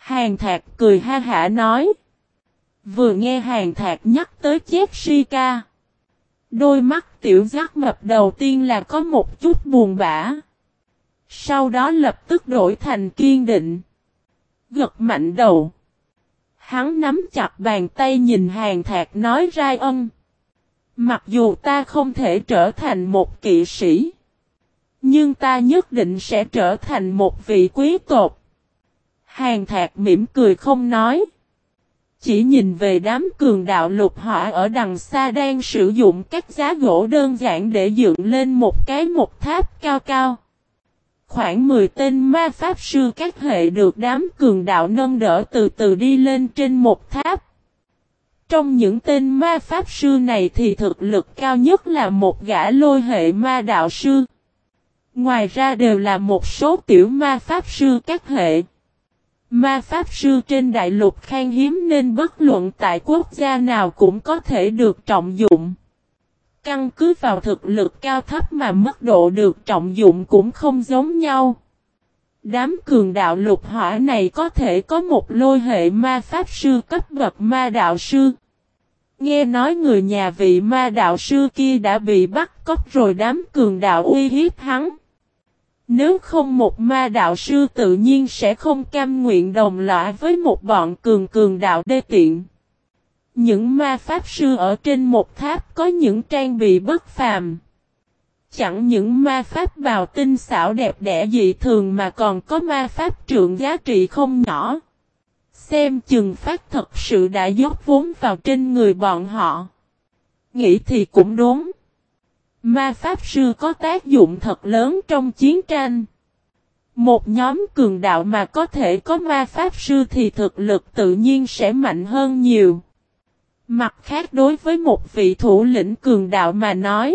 Hàn Thạc cười ha hả nói. Vừa nghe Hàn Thạc nhắc tới Jessica. Đôi mắt tiểu giác mập đầu tiên là có một chút buồn bã. Sau đó lập tức đổi thành kiên định. Gật mạnh đầu. Hắn nắm chặt bàn tay nhìn Hàn Thạc nói ra mặc dù ta không thể trở thành một kỵ sĩ. Nhưng ta nhất định sẽ trở thành một vị quý tộc. Hàn Thạc mỉm cười không nói. Chỉ nhìn về đám cường đạo lục hỏa ở đằng xa đang sử dụng các giá gỗ đơn giản để dựng lên một tháp cao cao. Khoảng 10 tên ma pháp sư các hệ được đám cường đạo nâng đỡ từ từ đi lên trên một tháp. Trong những tên ma pháp sư này thì thực lực cao nhất là một gã lôi hệ ma đạo sư. Ngoài ra đều là một số tiểu ma pháp sư các hệ. Ma pháp sư trên đại lục khan hiếm nên bất luận tại quốc gia nào cũng có thể được trọng dụng. Căn cứ vào thực lực cao thấp mà mức độ được trọng dụng cũng không giống nhau. Đám cường đạo lục hỏa này có thể có một lôi hệ ma pháp sư cấp bậc ma đạo sư. Nghe nói người nhà vị ma đạo sư kia đã bị bắt cóc rồi đám cường đạo uy hiếp hắn. Nếu không một ma đạo sư tự nhiên sẽ không cam nguyện đồng lõa với một bọn cường đạo đê tiện. Những ma pháp sư ở trên một tháp có những trang bị bất phàm. Chẳng những ma pháp bào tinh xảo đẹp đẽ dị thường mà còn có ma pháp trượng giá trị không nhỏ. Xem chừng phát thật sự đã dốc vốn vào trên người bọn họ. Nghĩ thì cũng đúng. Ma pháp sư có tác dụng thật lớn trong chiến tranh. Một nhóm cường đạo mà có thể có ma pháp sư thì thực lực tự nhiên sẽ mạnh hơn nhiều. Mặt khác đối với một vị thủ lĩnh cường đạo mà nói.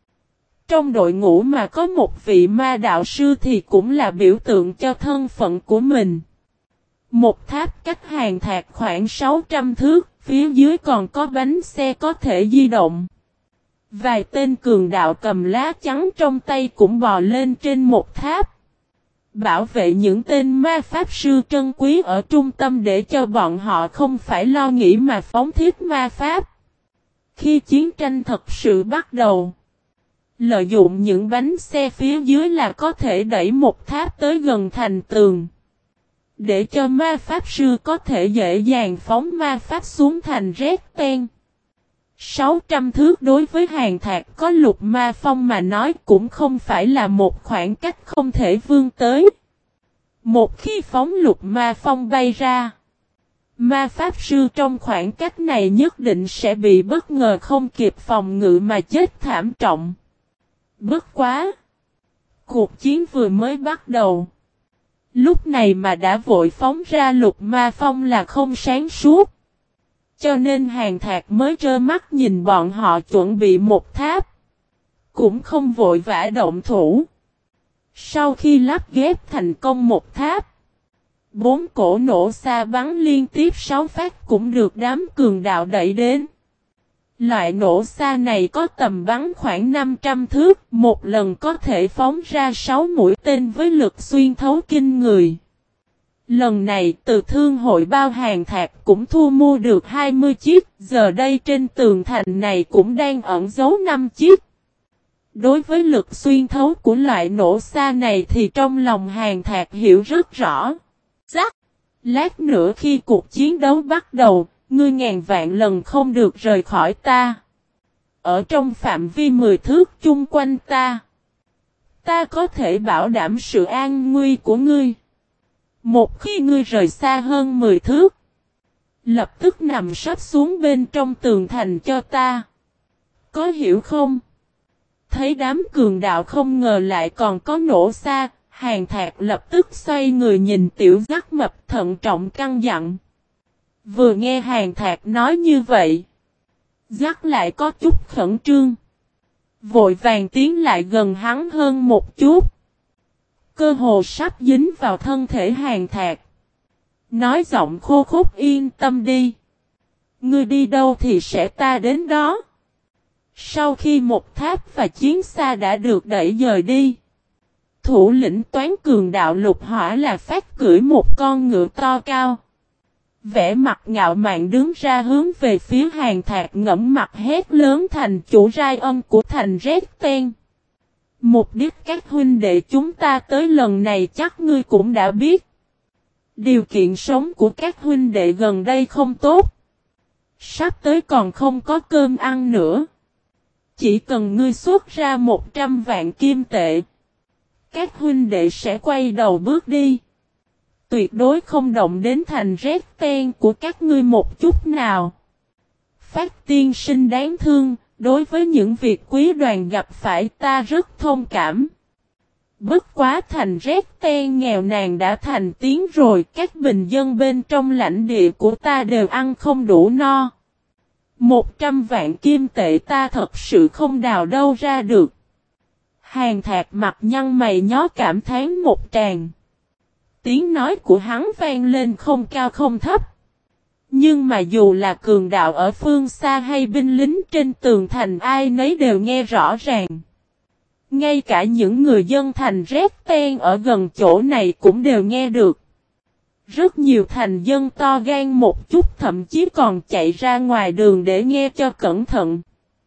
Trong đội ngũ mà có một vị ma đạo sư thì cũng là biểu tượng cho thân phận của mình. Một tháp cách Hàn Thạc khoảng 600 thước, phía dưới còn có bánh xe có thể di động. Vài tên cường đạo cầm lá chắn trong tay cũng bò lên trên một tháp. Bảo vệ những tên ma pháp sư trân quý ở trung tâm để cho bọn họ không phải lo nghĩ mà phóng thiết ma pháp. Khi chiến tranh thật sự bắt đầu, lợi dụng những bánh xe phía dưới là có thể đẩy một tháp tới gần thành tường. Để cho ma pháp sư có thể dễ dàng phóng ma pháp xuống thành rét ten. 600 thước đối với Hàn Thạc có lục ma phong mà nói cũng không phải là một khoảng cách không thể vươn tới. Một khi phóng lục ma phong bay ra, ma pháp sư trong khoảng cách này nhất định sẽ bị bất ngờ không kịp phòng ngự mà chết thảm trọng. Bất quá! Cuộc chiến vừa mới bắt đầu. Lúc này mà đã vội phóng ra lục ma phong là không sáng suốt. Cho nên Hàn Thạc mới trơ mắt nhìn bọn họ chuẩn bị một tháp. Cũng không vội vã động thủ. Sau khi lắp ghép thành công một tháp, 4 cổ nổ xa bắn liên tiếp 6 phát cũng được đám cường đạo đẩy đến. Loại nổ xa này có tầm bắn khoảng 500 thước, một lần có thể phóng ra 6 mũi tên với lực xuyên thấu kinh người. Lần này từ thương hội bao Hàn Thạc cũng thu mua được 20 chiếc, giờ đây trên tường thành này cũng đang ẩn giấu 5 chiếc. Đối với lực xuyên thấu của loại nổ xa này thì trong lòng Hàn Thạc hiểu rất rõ. Rắc! Lát nữa khi cuộc chiến đấu bắt đầu, ngươi ngàn vạn lần không được rời khỏi ta. Ở trong phạm vi 10 thước chung quanh ta. Ta có thể bảo đảm sự an nguy của ngươi. Một khi ngươi rời xa hơn 10 thước, lập tức nằm sấp xuống bên trong tường thành cho ta. Có hiểu không? Thấy đám cường đạo không ngờ lại còn có nổ xa, Hàn Thạc lập tức xoay người nhìn tiểu giác mập thận trọng căn dặn. Vừa nghe Hàn Thạc nói như vậy, giác lại có chút khẩn trương. Vội vàng tiến lại gần hắn hơn một chút. Cơ hồ sắp dính vào thân thể Hàn Thạc. Nói giọng khô khốc yên tâm đi. Ngươi đi đâu thì sẽ ta đến đó. Sau khi một tháp và chiến xa đã được đẩy dời đi, thủ lĩnh toán cường đạo lục hỏa là Phát cưỡi một con ngựa to cao. Vẻ mặt ngạo mạn đứng ra hướng về phía Hàn Thạc ngẫm mặt hét lớn thành chủ Rai Ân của thành Rét Ten. Mục đích các huynh đệ chúng ta tới lần này chắc ngươi cũng đã biết. Điều kiện sống của các huynh đệ gần đây không tốt. Sắp tới còn không có cơm ăn nữa. Chỉ cần ngươi xuất ra 100 vạn kim tệ. Các huynh đệ sẽ quay đầu bước đi. Tuyệt đối không động đến thành Rét Ten của các ngươi một chút nào. Phát tiên sinh đáng thương, đối với những việc quý đoàn gặp phải ta rất thông cảm. Bất quá thành Rét Ten nghèo nàn đã thành tiếng rồi, các bình dân bên trong lãnh địa của ta đều ăn không đủ no. 100 vạn kim tệ ta thật sự không đào đâu ra được. Hàn Thạc mặt nhăn mày nhó cảm thán một tràng. Tiếng nói của hắn vang lên không cao không thấp. Nhưng mà dù là cường đạo ở phương xa hay binh lính trên tường thành ai nấy đều nghe rõ ràng. Ngay cả những người dân thành Rét Ten ở gần chỗ này cũng đều nghe được. Rất nhiều thành dân to gan một chút thậm chí còn chạy ra ngoài đường để nghe cho cẩn thận.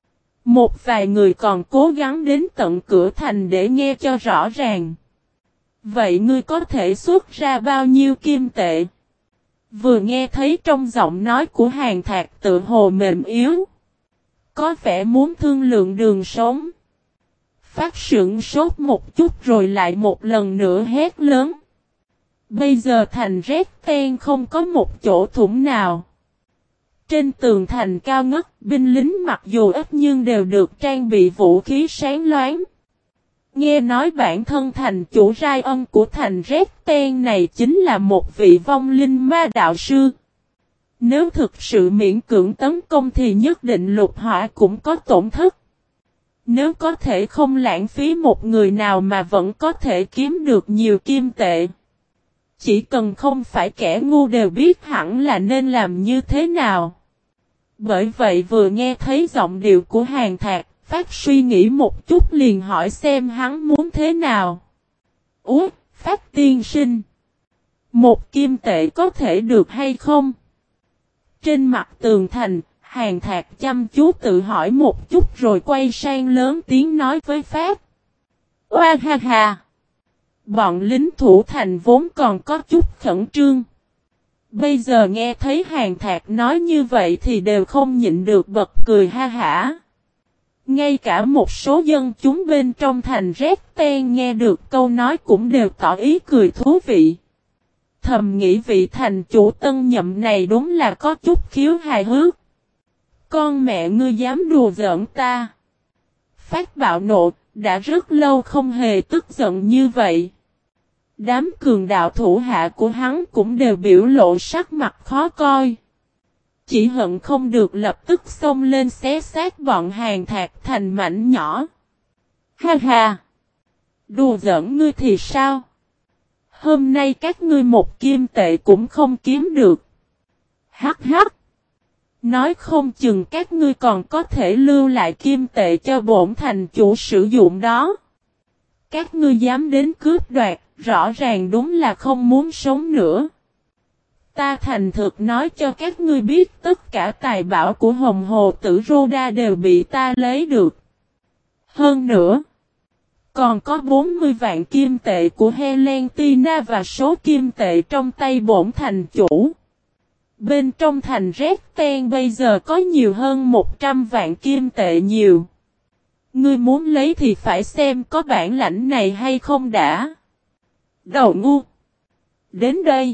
Một vài người còn cố gắng đến tận cửa thành để nghe cho rõ ràng. Vậy ngươi có thể xuất ra bao nhiêu kim tệ? Vừa nghe thấy trong giọng nói của Hàn Thạc tự hồ mềm yếu. Có vẻ muốn thương lượng đường sống. Phát sững sốt một chút rồi lại một lần nữa hét lớn. Bây giờ thành Rét Ten không có một chỗ thủng nào. Trên tường thành cao ngất, binh lính mặc dù ít nhưng đều được trang bị vũ khí sáng loáng. Nghe nói bản thân thành chủ Rai Ân của thành Rét Ten này chính là một vị vong linh ma đạo sư. Nếu thực sự miễn cưỡng tấn công thì nhất định lục hỏa cũng có tổn thất. Nếu có thể không lãng phí một người nào mà vẫn có thể kiếm được nhiều kim tệ. Chỉ cần không phải kẻ ngu đều biết hẳn là nên làm như thế nào. Bởi vậy vừa nghe thấy giọng điệu của Hàn Thạc, Phát suy nghĩ một chút liền hỏi xem hắn muốn thế nào. Phát tiên sinh. Một kim tệ có thể được hay không? Trên mặt tường thành, Hàn Thạc chăm chú tự hỏi một chút rồi quay sang lớn tiếng nói với Phát. Oa ha ha. Bọn lính thủ thành vốn còn có chút khẩn trương. Bây giờ nghe thấy Hàn Thạc nói như vậy thì đều không nhịn được bật cười ha hả. Ngay cả một số dân chúng bên trong thành Rét Ten nghe được câu nói cũng đều tỏ ý cười thú vị. Thầm nghĩ vị thành chủ tân nhậm này đúng là có chút khiếu hài hước. Con mẹ ngươi dám đùa giỡn ta. Phát bạo nộ, đã rất lâu không hề tức giận như vậy. Đám cường đạo thủ hạ của hắn cũng đều biểu lộ sắc mặt khó coi. Chỉ hận không được lập tức xông lên xé xác bọn Hàn Thạc thành mảnh nhỏ. Ha ha! Đùa giỡn ngươi thì sao? Hôm nay các ngươi một kim tệ cũng không kiếm được. Hắc hắc! Nói không chừng các ngươi còn có thể lưu lại kim tệ cho bổn thành chủ sử dụng đó. Các ngươi dám đến cướp đoạt, rõ ràng đúng là không muốn sống nữa. Ta thành thực nói cho các ngươi biết tất cả tài bảo của Hồng Hồ Tử Rhoda đều bị ta lấy được. Hơn nữa, còn có 40 vạn kim tệ của Helentina và số kim tệ trong tay bổn thành chủ. Bên trong thành Rét Ten bây giờ có nhiều hơn 100 vạn kim tệ nhiều. Ngươi muốn lấy thì phải xem có bản lãnh này hay không đã. Đầu ngu. Đến đây.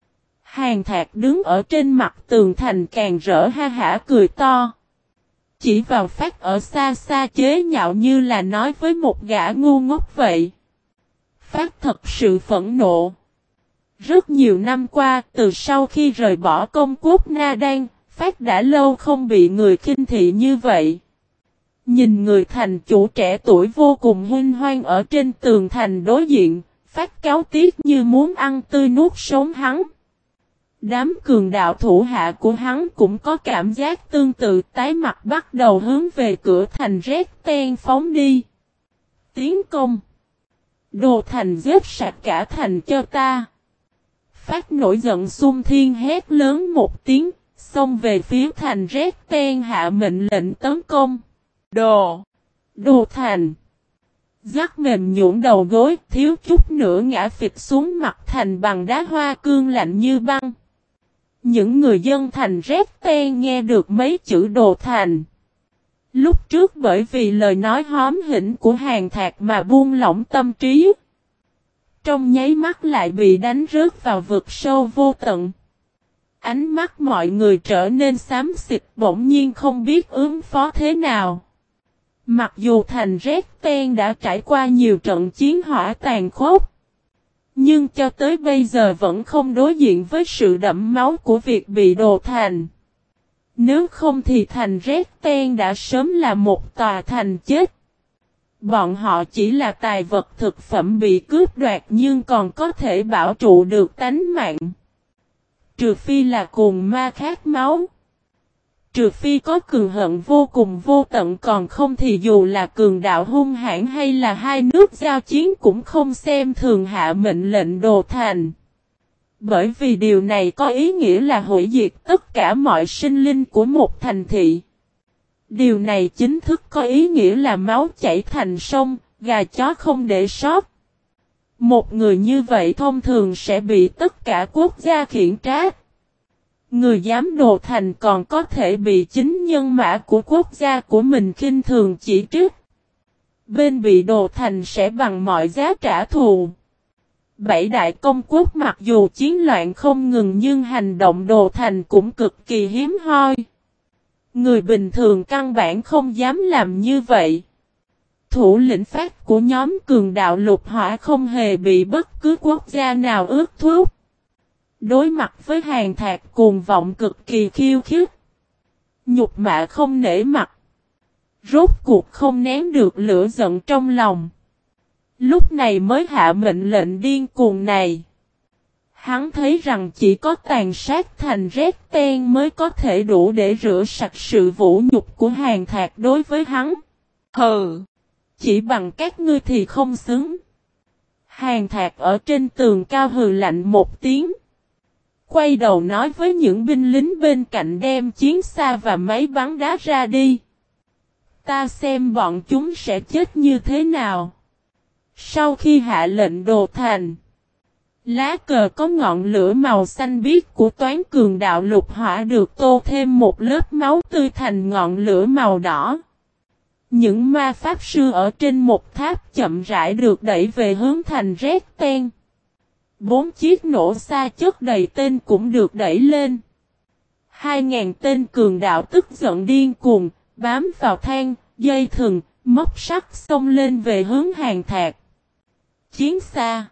Hàn Thạc đứng ở trên mặt tường thành càng rỡ ha hả cười to. Chỉ vào Phát ở xa xa chế nhạo như là nói với một gã ngu ngốc vậy. Phát thật sự phẫn nộ. Rất nhiều năm qua, từ sau khi rời bỏ công quốc Na Đan, Phát đã lâu không bị người khinh thị như vậy. Nhìn người thành chủ trẻ tuổi vô cùng huynh hoang ở trên tường thành đối diện, Phát cáu tiếc như muốn ăn tươi nuốt sống hắn. Đám cường đạo thủ hạ của hắn cũng có cảm giác tương tự, tái mặt bắt đầu hướng về cửa thành Rét Ten phóng đi. Tiến công. Đồ Thành giết sạch cả thành cho ta. Phát nổi giận xung thiên hét lớn một tiếng, xông về phía thành Rét Ten hạ mệnh lệnh tấn công. Đồ Thành. Giác mềm nhũn đầu gối, thiếu chút nữa ngã phịch xuống mặt thành bằng đá hoa cương lạnh như băng. Những người dân thành Rét Ten nghe được mấy chữ Đồ Thành. Lúc trước bởi vì lời nói hóm hỉnh của Hàn Thạc mà buông lỏng tâm trí. Trong nháy mắt lại bị đánh rớt vào vực sâu vô tận. Ánh mắt mọi người trở nên xám xịt, bỗng nhiên không biết ứng phó thế nào. Mặc dù thành Rét Ten đã trải qua nhiều trận chiến hỏa tàn khốc, nhưng cho tới bây giờ vẫn không đối diện với sự đẫm máu của việc bị Đồ Thành. Nếu không thì thành Rét Ten đã sớm là một tòa thành chết. Bọn họ chỉ là tài vật thực phẩm bị cướp đoạt nhưng còn có thể bảo trụ được tánh mạng. Trừ phi là cùng ma khát máu. Trừ phi có cường hận vô cùng vô tận, còn không thì dù là cường đạo hung hãn hay là hai nước giao chiến cũng không xem thường hạ mệnh lệnh Đồ Thành. Bởi vì điều này có ý nghĩa là hủy diệt tất cả mọi sinh linh của một thành thị. Điều này chính thức có ý nghĩa là máu chảy thành sông, gà chó không để sót. Một người như vậy thông thường sẽ bị tất cả quốc gia khiển trách. Người dám Đồ Thành còn có thể bị chính nhân mã của quốc gia của mình khinh thường chỉ trích. Bên bị Đồ Thành sẽ bằng mọi giá trả thù. Bảy đại công quốc mặc dù chiến loạn không ngừng nhưng hành động Đồ Thành cũng cực kỳ hiếm hoi. Người bình thường căn bản không dám làm như vậy. Thủ lĩnh Phát của nhóm cường đạo lục hỏa không hề bị bất cứ quốc gia nào ước thúc. Đối mặt với Hàn Thạc cuồng vọng cực kỳ khiêu khích. Nhục mạ không nể mặt. Rốt cuộc không nén được lửa giận trong lòng. Lúc này mới hạ mệnh lệnh điên cuồng này. Hắn thấy rằng chỉ có tàn sát thành Rét Ten mới có thể đủ để rửa sạch sự vũ nhục của Hàn Thạc đối với hắn. Hừ! Chỉ bằng các ngươi thì không xứng. Hàn Thạc ở trên tường cao hừ lạnh một tiếng. Quay đầu nói với những binh lính bên cạnh đem chiến xa và máy bắn đá ra đi. Ta xem bọn chúng sẽ chết như thế nào. Sau khi hạ lệnh Đồ Thành, lá cờ có ngọn lửa màu xanh biếc của toán cường đạo lục hỏa được tô thêm một lớp máu tươi thành ngọn lửa màu đỏ. Những ma pháp sư ở trên một tháp chậm rãi được đẩy về hướng thành Rét Ten. 4 chiếc nổ xa chất đầy tên cũng được đẩy lên. 2.000 tên cường đạo tức giận điên cuồng, bám vào thang, dây thừng, móc sắt xông lên về hướng Hàn Thạc. Chiến xa,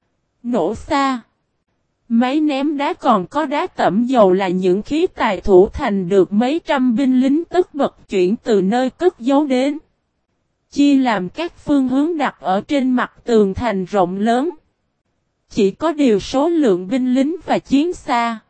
nổ xa, máy ném đá còn có đá tẩm dầu là những khí tài thủ thành được mấy trăm binh lính tất bật chuyển từ nơi cất giấu đến. Chia làm các phương hướng đặt ở trên mặt tường thành rộng lớn. Chỉ có điều số lượng binh lính và chiến xa,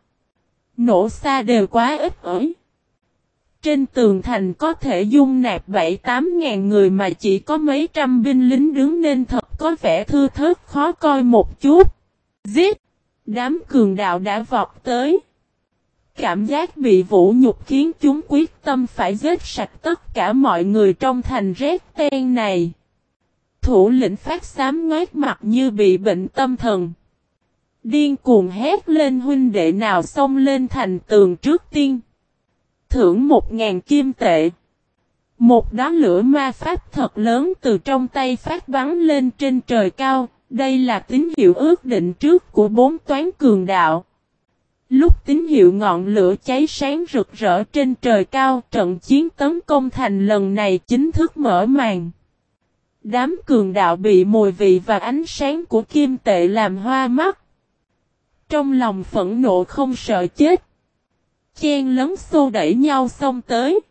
nổ xa đều quá ít ỏi. Trên tường thành có thể dung nạp 7-8 ngàn người mà chỉ có mấy trăm binh lính đứng nên thật có vẻ thưa thớt khó coi một chút. Giết! Đám cường đạo đã vọt tới. Cảm giác bị vũ nhục khiến chúng quyết tâm phải giết sạch tất cả mọi người trong thành Rét Ten này. Thủ lĩnh Phát xám ngoét mặt như bị bệnh tâm thần. Điên cuồng hét lên huynh đệ nào xông lên thành tường trước tiên. Thưởng 1.000 kim tệ. Một đóa lửa ma pháp thật lớn từ trong tay Phát bắn lên trên trời cao. Đây là tín hiệu ước định trước của 4 toán cường đạo. Lúc tín hiệu ngọn lửa cháy sáng rực rỡ trên trời cao, trận chiến tấn công thành lần này chính thức mở màn. Đám cường đạo bị mùi vị và ánh sáng của kim tệ làm hoa mắt. Trong lòng phẫn nộ không sợ chết. Chen lấn xô đẩy nhau xông tới.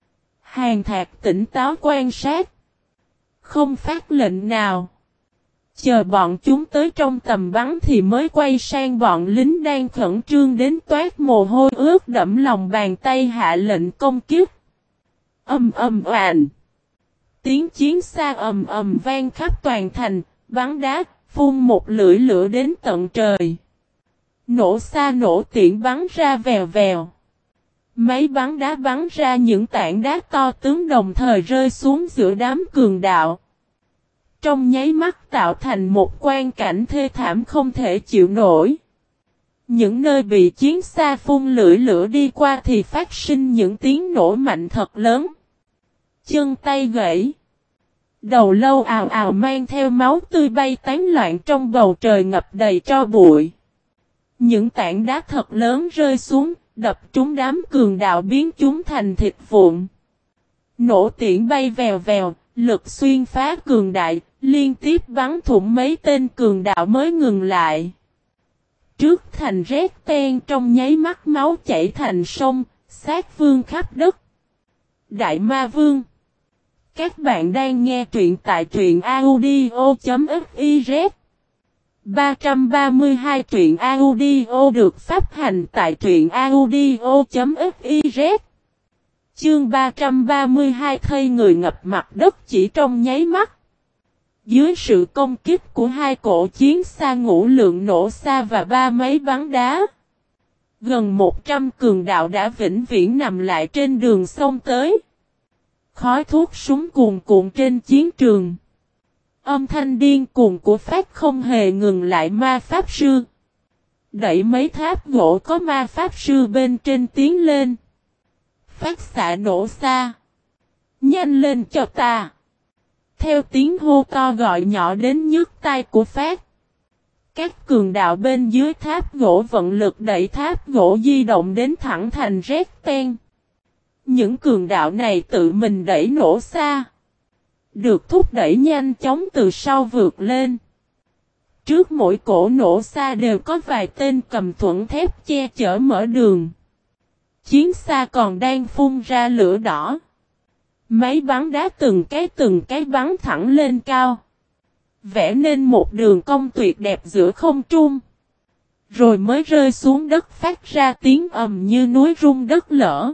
Hàn Thạc tỉnh táo quan sát. Không phát lệnh nào. Chờ bọn chúng tới trong tầm bắn thì mới quay sang bọn lính đang khẩn trương đến toát mồ hôi ướt đẫm lòng bàn tay hạ lệnh công kích. Oàn. Tiếng chiến xa ầm ầm vang khắp toàn thành, Bắn đá, phun một lưỡi lửa đến tận trời. Nổ xa nổ tiễn bắn ra vèo vèo. Máy bắn đá bắn ra những tảng đá to tướng đồng thời rơi xuống giữa đám cường đạo. Trong nháy mắt tạo thành một quang cảnh thê thảm không thể chịu nổi. Những nơi bị chiến xa phun lưỡi lửa đi qua thì phát sinh những tiếng nổ mạnh thật lớn. Chân tay gãy. Đầu lâu ào ào mang theo máu tươi bay tán loạn trong bầu trời ngập đầy tro bụi. Những tảng đá thật lớn rơi xuống, đập trúng đám cường đạo biến chúng thành thịt vụn. Nổ tiễn bay vèo vèo, lực xuyên phá cường đại, liên tiếp bắn thủng mấy tên cường đạo mới ngừng lại. Trước thành rét ten trong nháy mắt máu chảy thành sông, xác vương khắp đất. Đại Ma Vương. Các bạn đang nghe truyện tại truyện audio.fiz. 332 truyện audio được phát hành tại truyện audio.fiz. Chương 332 thây người ngập mặt đất chỉ trong nháy mắt. Dưới sự công kích của hai cổ chiến xa ngũ lượng nổ xa và ba máy bắn đá, gần 100 cường đạo đã vĩnh viễn nằm lại trên đường sông tới. Khói thuốc súng cuồn cuộn trên chiến trường. Âm thanh điên cuồng của phát không hề ngừng lại ma pháp sư. Đẩy mấy tháp gỗ có ma pháp sư bên trên tiến lên. Phát xạ nổ xa. Nhanh lên cho ta. Theo tiếng hô to gọi nhỏ đến nhức tai của phát. Các cường đạo bên dưới tháp gỗ vận lực đẩy tháp gỗ di động đến thẳng thành rét ten. Những cường đạo này tự mình đẩy nổ xa. Được thúc đẩy nhanh chóng từ sau vượt lên. Trước mỗi cổ nổ xa đều có vài tên cầm thuẫn thép che chở mở đường. Chiến xa còn đang phun ra lửa đỏ. Máy bắn đá từng cái bắn thẳng lên cao. Vẽ nên một đường cong tuyệt đẹp giữa không trung. Rồi mới rơi xuống đất phát ra tiếng ầm như núi rung đất lở.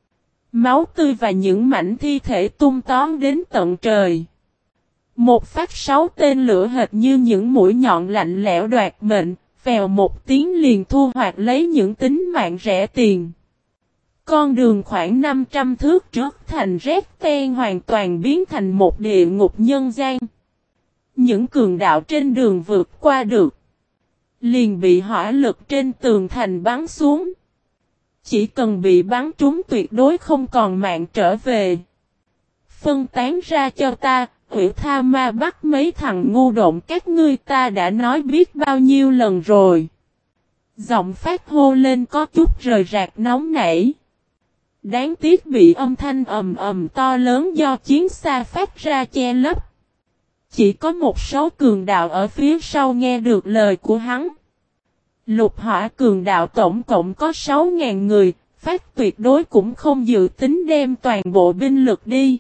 Máu tươi và những mảnh thi thể tung tóm đến tận trời. Một phát 6 tên lửa hệt như những mũi nhọn lạnh lẽo đoạt mệnh, vèo một tiếng liền thu hoạch lấy những tính mạng rẻ tiền. Con đường khoảng 500 thước trước thành rét ten hoàn toàn biến thành một địa ngục nhân gian. Những cường đạo trên đường vượt qua được, liền bị hỏa lực trên tường thành bắn xuống. Chỉ cần bị bắn trúng tuyệt đối không còn mạng trở về. Phân tán ra cho ta, Hủy Tha Ma bắt mấy thằng ngu độn các ngươi ta đã nói biết bao nhiêu lần rồi. Giọng phát hô lên có chút rời rạc nóng nảy. Đáng tiếc bị âm thanh ầm ầm to lớn do chiến xa phát ra che lấp. Chỉ có một số cường đạo ở phía sau nghe được lời của hắn. Lục hỏa cường đạo tổng cộng có 6.000 người, phát tuyệt đối cũng không dự tính đem toàn bộ binh lực đi.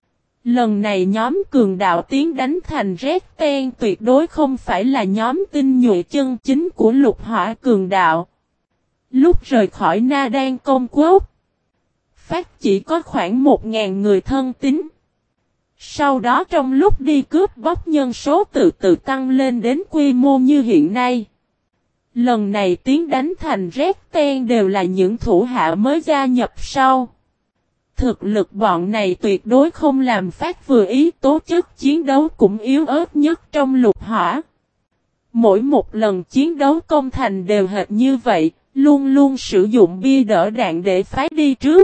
Lần này nhóm cường đạo tiến đánh thành rét ten tuyệt đối không phải là nhóm tinh nhuệ chân chính của lục hỏa cường đạo. Lúc rời khỏi Na Đan công quốc, phát chỉ có khoảng 1.000 người thân tín. Sau đó trong lúc đi cướp bóc nhân số từ từ tăng lên đến quy mô như hiện nay. Lần này tiến đánh thành rét ten đều là những thủ hạ mới gia nhập sau. Thực lực bọn này tuyệt đối không làm phát vừa ý, tố chất chiến đấu cũng yếu ớt nhất trong lục hỏa. Mỗi một lần chiến đấu công thành đều hệt như vậy, luôn luôn sử dụng bia đỡ đạn để phái đi trước.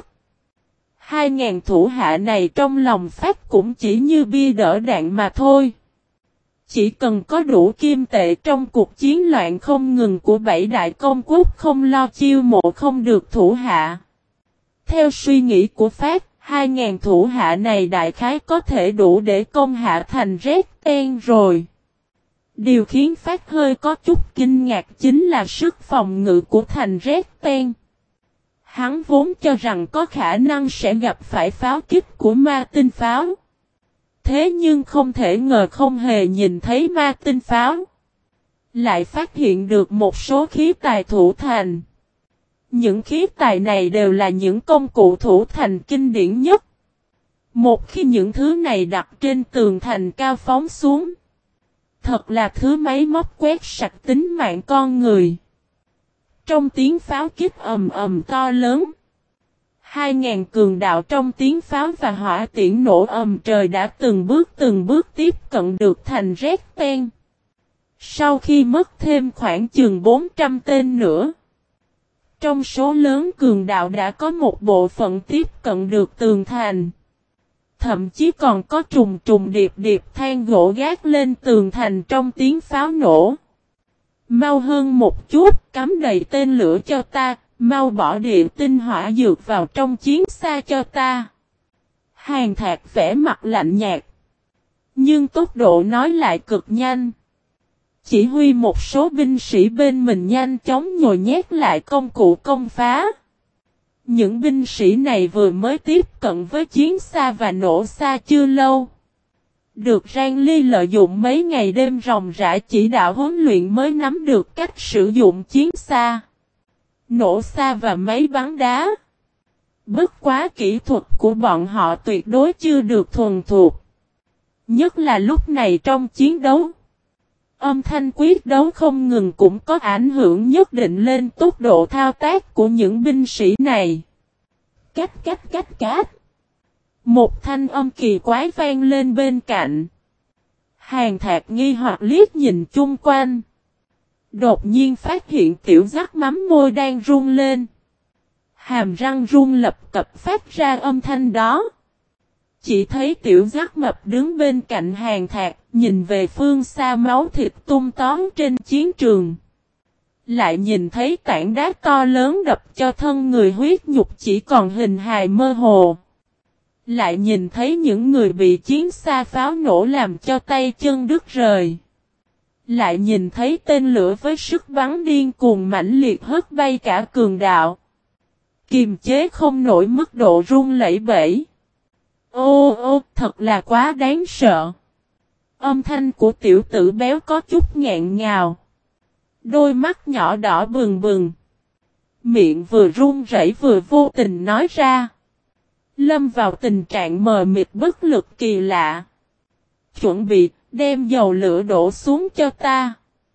2.000 thủ hạ này trong lòng phát cũng chỉ như bia đỡ đạn mà thôi. Chỉ cần có đủ kim tệ trong cuộc chiến loạn không ngừng của 7 đại công quốc không lo chiêu mộ không được thủ hạ. Theo suy nghĩ của Phát, 2.000 thủ hạ này đại khái có thể đủ để công hạ thành rét ten rồi. Điều khiến Phát hơi có chút kinh ngạc chính là sức phòng ngự của thành rét ten. Hắn vốn cho rằng có khả năng sẽ gặp phải pháo kích của ma tinh pháo. Thế nhưng không thể ngờ không hề nhìn thấy ma tinh pháo. Lại phát hiện được một số khí tài thủ thành. Những khí tài này đều là những công cụ thủ thành kinh điển nhất. Một khi những thứ này đặt trên tường thành cao phóng xuống, Thật là thứ máy móc quét sạch tính mạng con người. Trong tiếng pháo kích ầm ầm to lớn, 2.000 cường đạo trong tiếng pháo và hỏa tiễn nổ ầm trời đã từng bước tiếp cận được thành Red Pen. Sau khi mất thêm khoảng chừng 400 tên nữa, trong số lớn cường đạo đã có một bộ phận tiếp cận được tường thành. Thậm chí còn có trùng trùng điệp than gỗ gác lên tường thành trong tiếng pháo nổ. Mau hơn một chút, cắm đầy tên lửa cho ta, mau bỏ địa tinh hỏa dược vào trong chiến xa cho ta. Hàn Thạc vẻ mặt lạnh nhạt, nhưng tốc độ nói lại cực nhanh. Chỉ huy một số binh sĩ bên mình nhanh chóng nhồi nhét lại công cụ công phá. Những binh sĩ này vừa mới tiếp cận với chiến xa và nổ xa chưa lâu. Được Rang Ly lợi dụng mấy ngày đêm ròng rã chỉ đạo huấn luyện mới nắm được cách sử dụng chiến xa, nổ xa và máy bắn đá. Bất quá kỹ thuật của bọn họ tuyệt đối chưa được thuần thuộc. Nhất là lúc này trong chiến đấu, âm thanh quyết đấu không ngừng cũng có ảnh hưởng nhất định lên tốc độ thao tác của những binh sĩ này. Cách. Một thanh âm kỳ quái vang lên bên cạnh. Hàn Thạc nghi hoặc liếc nhìn chung quanh. Đột nhiên phát hiện tiểu giác mắm môi đang run lên. Hàm răng run lập cập phát ra âm thanh đó. Chỉ thấy tiểu giác mập đứng bên cạnh Hàn Thạc, nhìn về phương xa máu thịt tung tóm trên chiến trường. Lại nhìn thấy tảng đá to lớn đập cho thân người huyết nhục chỉ còn hình hài mơ hồ. Lại nhìn thấy những người bị chiến xa pháo nổ làm cho tay chân đứt rời. Lại nhìn thấy tên lửa với sức bắn điên cuồng mãnh liệt hất bay cả cường đạo. Kiềm chế không nổi mức độ run lẩy bẩy. Ô, thật là quá đáng sợ. Âm thanh của tiểu tử béo có chút nghẹn ngào. Đôi mắt nhỏ đỏ bừng bừng. Miệng vừa run rẩy vừa vô tình nói ra. Lâm vào tình trạng mờ mịt bất lực kỳ lạ. Chuẩn bị, đem dầu lửa đổ xuống cho ta.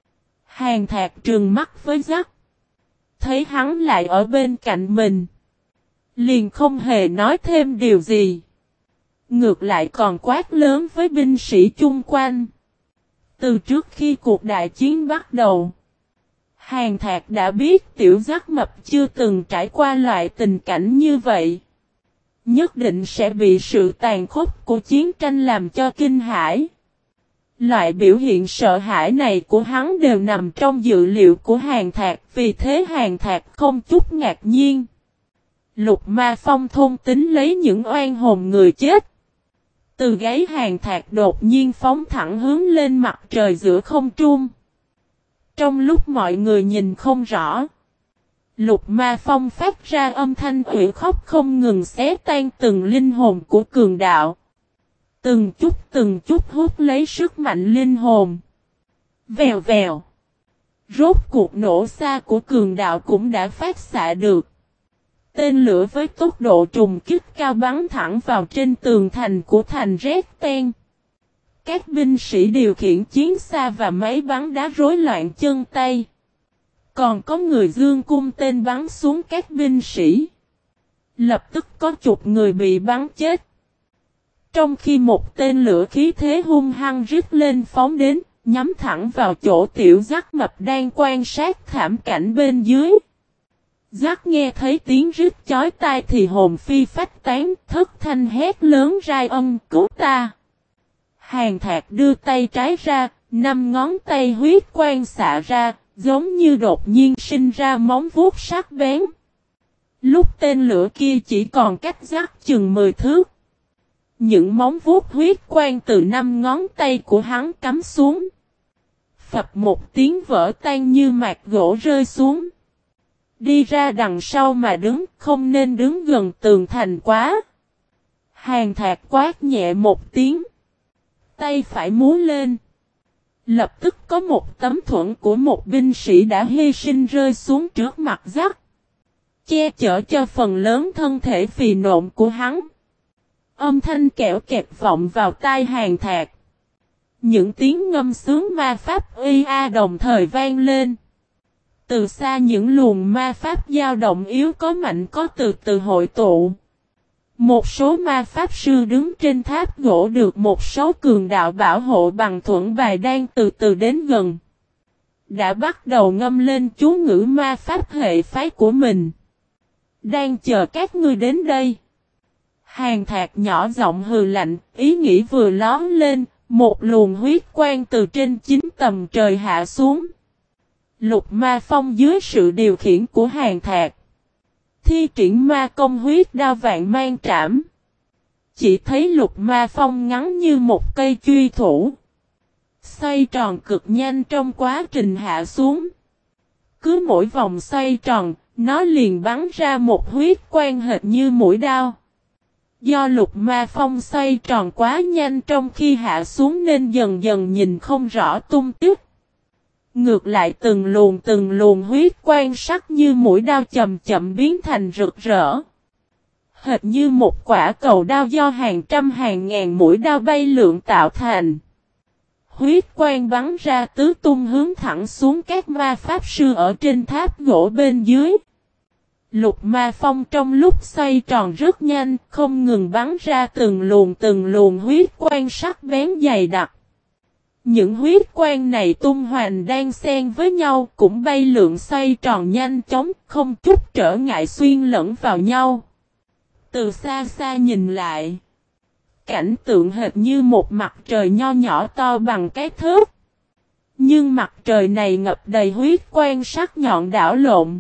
Hàn Thạc trừng mắt với Jack. Thấy hắn lại ở bên cạnh mình. Liền không hề nói thêm điều gì. Ngược lại còn quát lớn với binh sĩ chung quanh. Từ trước khi cuộc đại chiến bắt đầu, Hàn Thạc đã biết tiểu giác mập chưa từng trải qua loại tình cảnh như vậy. Nhất định sẽ bị sự tàn khốc của chiến tranh làm cho kinh hãi. Loại biểu hiện sợ hãi này của hắn đều nằm trong dự liệu của Hàn Thạc, vì thế Hàn Thạc không chút ngạc nhiên. Lục Ma Phong thôn tính lấy những oan hồn người chết. Từ gáy Hàn Thạc đột nhiên phóng thẳng hướng lên mặt trời giữa không trung. Trong lúc mọi người nhìn không rõ, Lục Ma Phong phát ra âm thanh ủy khóc không ngừng xé tan từng linh hồn của cường đạo. Từng chút hút lấy sức mạnh linh hồn. Vèo vèo. Rốt cuộc nổ xa của cường đạo cũng đã phát xạ được. Tên lửa với tốc độ trùng kích cao bắn thẳng vào trên tường thành của thành Red Pen. Các binh sĩ điều khiển chiến xa và máy bắn đá rối loạn chân tay. Còn có người dương cung tên bắn xuống các binh sĩ. Lập tức có chục người bị bắn chết. Trong khi một tên lửa khí thế hung hăng rít lên phóng đến, nhắm thẳng vào chỗ tiểu giác mập đang quan sát thảm cảnh bên dưới. Giác nghe thấy tiếng rít chói tai thì hồn phi phách tán, thất thanh hét lớn rai ân cứu ta. Hàn Thạc đưa tay trái ra, 5 ngón tay huyết quang xạ ra, giống như đột nhiên sinh ra móng vuốt sắc bén. Lúc tên lửa kia chỉ còn cách Giác chừng 10 thước. Những móng vuốt huyết quang từ 5 ngón tay của hắn cắm xuống. Phập một tiếng vỡ tan như mạt gỗ rơi xuống. Đi ra đằng sau mà đứng, không nên đứng gần tường thành quá. Hàn Thạc quát nhẹ một tiếng. Tay phải múa lên. Lập tức có một tấm thuẫn của một binh sĩ đã hy sinh rơi xuống trước mặt Giác, che chở cho phần lớn thân thể phì nộn của hắn. Âm thanh kẽo kẹt vọng vào tai Hàn Thạc. Những tiếng ngâm sướng ma pháp đồng thời vang lên. Từ xa những luồng ma pháp dao động yếu có mạnh có từ từ hội tụ. Một số ma pháp sư đứng trên tháp gỗ được một số cường đạo bảo hộ bằng thuẫn bài đang từ từ đến gần. Đã bắt đầu ngâm lên chú ngữ ma pháp hệ phái của mình. Đang chờ các ngươi đến đây. Hàn Thạc nhỏ giọng hừ lạnh, ý nghĩ vừa lóm lên, một luồng huyết quang từ trên 9 tầng trời hạ xuống. Lục Ma Phong dưới sự điều khiển của Hàn Thạc thi triển ma công huyết đao vạn mang trảm. Chỉ thấy Lục Ma Phong ngắn như một cây truy thủ, xoay tròn cực nhanh trong quá trình hạ xuống. Cứ mỗi vòng xoay tròn, nó liền bắn ra một huyết quang hệt như mũi đao. Do Lục Ma Phong xoay tròn quá nhanh trong khi hạ xuống nên dần dần nhìn không rõ tung tích. Ngược lại từng luồng huyết quang sắc như mũi đao chậm chậm biến thành rực rỡ. Hệt như một quả cầu đao do hàng trăm hàng ngàn mũi đao bay lượn tạo thành. Huyết quang bắn ra tứ tung hướng thẳng xuống các ma pháp sư ở trên tháp gỗ bên dưới. Lục Ma Phong trong lúc xoay tròn rất nhanh, không ngừng bắn ra từng luồng huyết quang sắc bén dày đặc. Những huyết quang này tung hoành đang xen với nhau, cũng bay lượn xoay tròn nhanh chóng, không chút trở ngại xuyên lẫn vào nhau. Từ xa xa nhìn lại, cảnh tượng hệt như một mặt trời nho nhỏ to bằng cái thớt. Nhưng mặt trời này ngập đầy huyết quang sắc nhọn đảo lộn.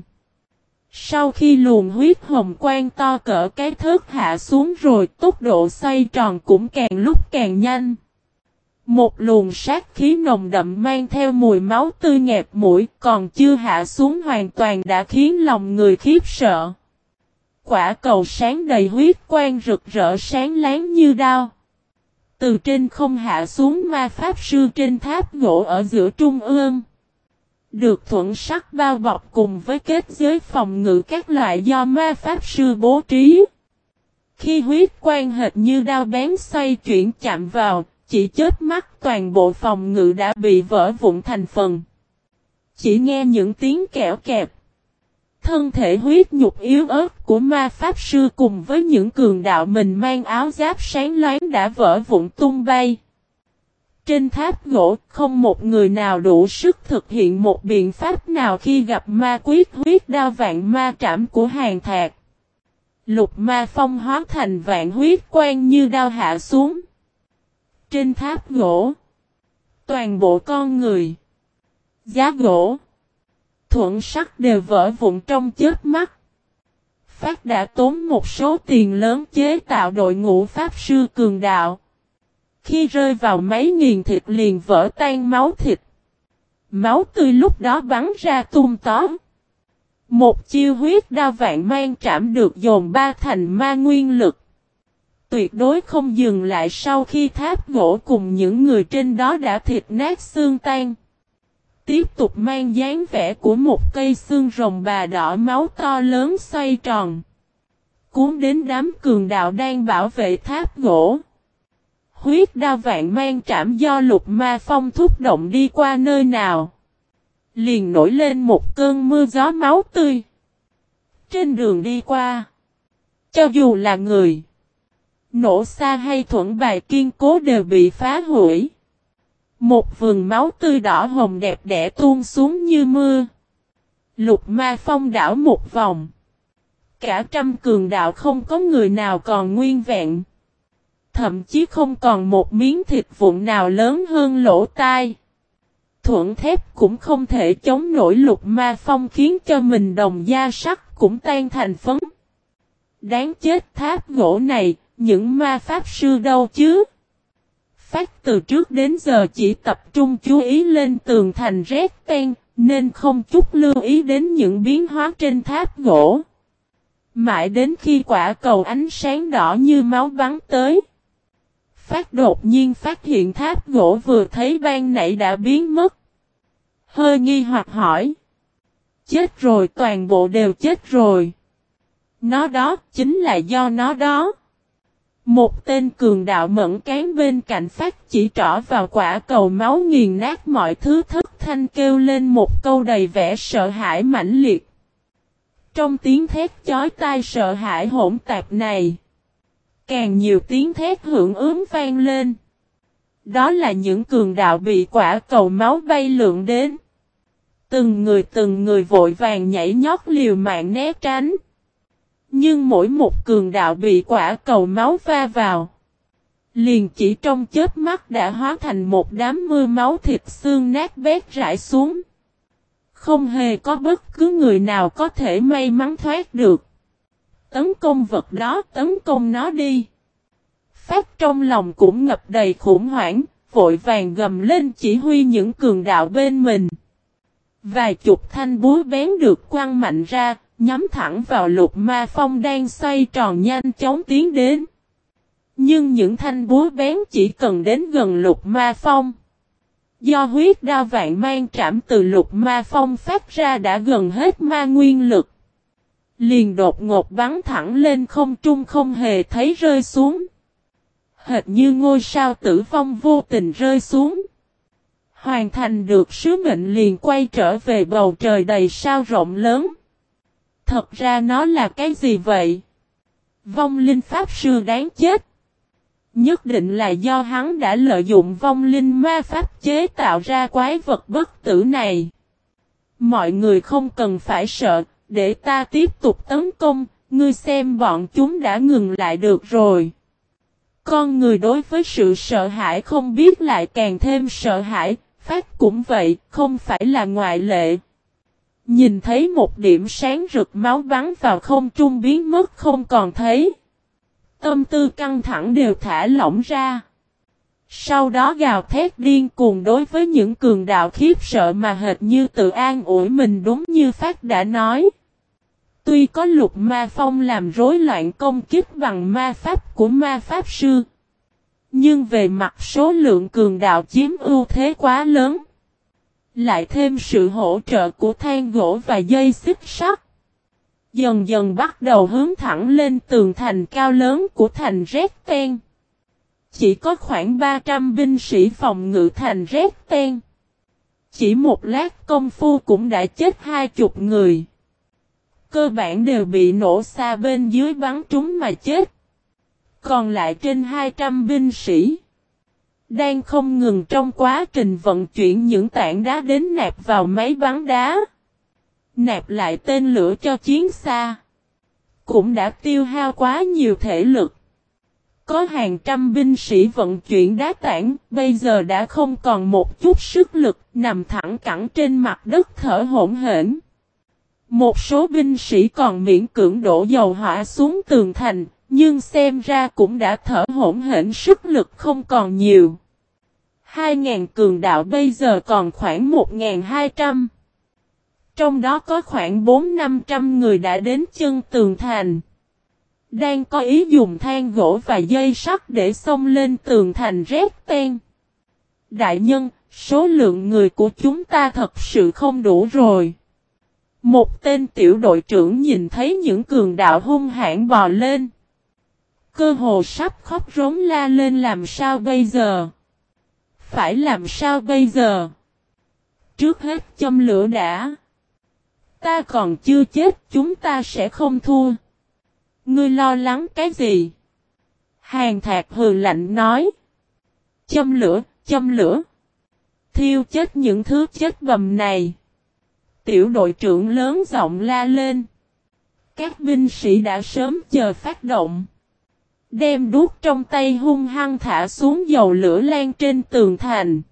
Sau khi luồng huyết hồng quang to cỡ cái thớt hạ xuống rồi, tốc độ xoay tròn cũng càng lúc càng nhanh. Một luồng sát khí nồng đậm mang theo mùi máu tươi nghẹt mũi, còn chưa hạ xuống hoàn toàn đã khiến lòng người khiếp sợ. Quả cầu sáng đầy huyết quang rực rỡ sáng láng như đao. Từ trên không hạ xuống ma pháp sư trên tháp gỗ ở giữa trung ương. Được thuẫn sắt bao bọc cùng với kết giới phòng ngự các loại do ma pháp sư bố trí. Khi huyết quang hệt như đao bén xoay chuyển chạm vào, chỉ chớp mắt toàn bộ phòng ngự đã bị vỡ vụn thành phần. Chỉ nghe những tiếng kẽo kẹp. Thân thể huyết nhục yếu ớt của ma pháp sư cùng với những cường đạo mình mang áo giáp sáng loáng đã vỡ vụn tung bay. Trên tháp gỗ không một người nào đủ sức thực hiện một biện pháp nào khi gặp ma quyết huyết đao vạn ma trảm của Hàn Thạc. Lục Ma Phong hóa thành vạn huyết quang như đao hạ xuống. Trên tháp gỗ, toàn bộ con người, giá gỗ, thuẫn sắt đều vỡ vụn trong chớp mắt. Phát đã tốn một số tiền lớn chế tạo đội ngũ pháp sư cường đạo. Khi rơi vào máy nghiền thịt liền vỡ tan máu thịt. Máu tươi lúc đó bắn ra tung tó. Một chiêu huyết đao vạn mang trảm được dồn ba thành ma nguyên lực. Tuyệt đối không dừng lại sau khi tháp gỗ cùng những người trên đó đã thịt nát xương tan. Tiếp tục mang dáng vẻ của một cây xương rồng bà đỏ máu to lớn xoay tròn. Cuốn đến đám cường đạo đang bảo vệ tháp gỗ. Huyết đao vạn mang trảm do Lục Ma Phong thúc động đi qua nơi nào. Liền nổi lên một cơn mưa gió máu tươi. Trên đường đi qua, cho dù là người, nổ xa hay thuẫn bài kiên cố đều bị phá hủy. Một vườn máu tươi đỏ hồng đẹp đẽ tuôn xuống như mưa. Lục Ma Phong đảo một vòng. Cả trăm cường đạo không có người nào còn nguyên vẹn. Thậm chí không còn một miếng thịt vụn nào lớn hơn lỗ tai. Thuẫn thép cũng không thể chống nổi Lục Ma Phong khiến cho mình đồng da sắt cũng tan thành phấn. Đáng chết tháp gỗ này, những ma pháp sư đâu chứ? Phát từ trước đến giờ chỉ tập trung chú ý lên tường thành rét ten, nên không chút lưu ý đến những biến hóa trên tháp gỗ. Mãi đến khi quả cầu ánh sáng đỏ như máu bắn tới. Phát đột nhiên phát hiện tháp gỗ vừa thấy ban nãy đã biến mất. Hơi nghi hoặc hỏi. Chết rồi, toàn bộ đều chết rồi. Nó đó, chính là do nó đó. Một tên cường đạo mẫn cán bên cạnh phát chỉ trỏ vào quả cầu máu nghiền nát mọi thứ, thất thanh kêu lên một câu đầy vẻ sợ hãi mãnh liệt. Trong tiếng thét chói tai sợ hãi hỗn tạp này, càng nhiều tiếng thét hưởng ứng vang lên. Đó là những cường đạo bị quả cầu máu bay lượn đến. Từng người vội vàng nhảy nhót liều mạng né tránh. Nhưng mỗi một cường đạo bị quả cầu máu va vào, liền chỉ trong chớp mắt đã hóa thành một đám mưa máu thịt xương nát bét rải xuống. Không hề có bất cứ người nào có thể may mắn thoát được. Tấn công vật đó, tấn công nó đi. Phát trong lòng cũng ngập đầy khủng hoảng, vội vàng gầm lên chỉ huy những cường đạo bên mình. Vài chục thanh búa bén được quăng mạnh ra, nhắm thẳng vào Lục Ma Phong đang xoay tròn nhanh chóng tiến đến. Nhưng những thanh búa bén chỉ cần đến gần Lục Ma Phong. Do huyết đao vạn mang trảm từ Lục Ma Phong phát ra đã gần hết ma nguyên lực. Liền đột ngột bắn thẳng lên không trung không hề thấy rơi xuống. Hệt như ngôi sao tử vong vô tình rơi xuống. Hoàn thành được sứ mệnh liền quay trở về bầu trời đầy sao rộng lớn. Thật ra nó là cái gì vậy? Vong linh pháp sư đáng chết. Nhất định là do hắn đã lợi dụng vong linh ma pháp chế tạo ra quái vật bất tử này. Mọi người không cần phải sợ, để ta tiếp tục tấn công, ngươi xem bọn chúng đã ngừng lại được rồi. Con người đối với sự sợ hãi không biết lại càng thêm sợ hãi, Phát cũng vậy, không phải là ngoại lệ. Nhìn thấy một điểm sáng rực máu bắn vào không trung biến mất không còn thấy. Tâm tư căng thẳng đều thả lỏng ra. Sau đó gào thét điên cuồng đối với những cường đạo khiếp sợ mà hệt như tự an ủi mình, đúng như Phát đã nói. Tuy có Lục Ma Phong làm rối loạn công kích bằng ma pháp của ma pháp sư, nhưng về mặt số lượng cường đạo chiếm ưu thế quá lớn. Lại thêm sự hỗ trợ của than gỗ và dây xích sắt, dần dần bắt đầu hướng thẳng lên tường thành cao lớn của thành Resten. Chỉ có khoảng 300 binh sĩ phòng ngự thành Resten. Chỉ một lát công phu cũng đã chết 20 người. Cơ bản đều bị nổ xa bên dưới bắn trúng mà chết. Còn lại trên 200 binh sĩ đang không ngừng trong quá trình vận chuyển những tảng đá đến nạp vào máy bắn đá. Nạp lại tên lửa cho chiến xa. Cũng đã tiêu hao quá nhiều thể lực. Có hàng trăm binh sĩ vận chuyển đá tảng, bây giờ đã không còn một chút sức lực, nằm thẳng cẳng trên mặt đất thở hổn hển. Một số binh sĩ còn miễn cưỡng đổ dầu hỏa xuống tường thành, nhưng xem ra cũng đã thở hổn hển, sức lực không còn nhiều. 2.000 cường đạo bây giờ còn khoảng 1.200. Trong đó có khoảng 400-500 người đã đến chân tường thành. Đang có ý dùng than gỗ và dây sắt để xông lên tường thành Resten. Đại nhân, số lượng người của chúng ta thật sự không đủ rồi. Một tên tiểu đội trưởng nhìn thấy những cường đạo hung hãn bò lên. Cơ hồ sắp khóc rống la lên, làm sao bây giờ? Phải làm sao bây giờ? Trước hết châm lửa đã. Ta còn chưa chết, chúng ta sẽ không thua. Ngươi lo lắng cái gì? Hàn Thạc hừ lạnh nói. Châm lửa, châm lửa. Thiêu chết những thứ chết bầm này. Tiểu đội trưởng lớn giọng la lên. Các binh sĩ đã sớm chờ phát động. Đem đuốc trong tay hung hăng thả xuống dầu lửa lan trên tường thành.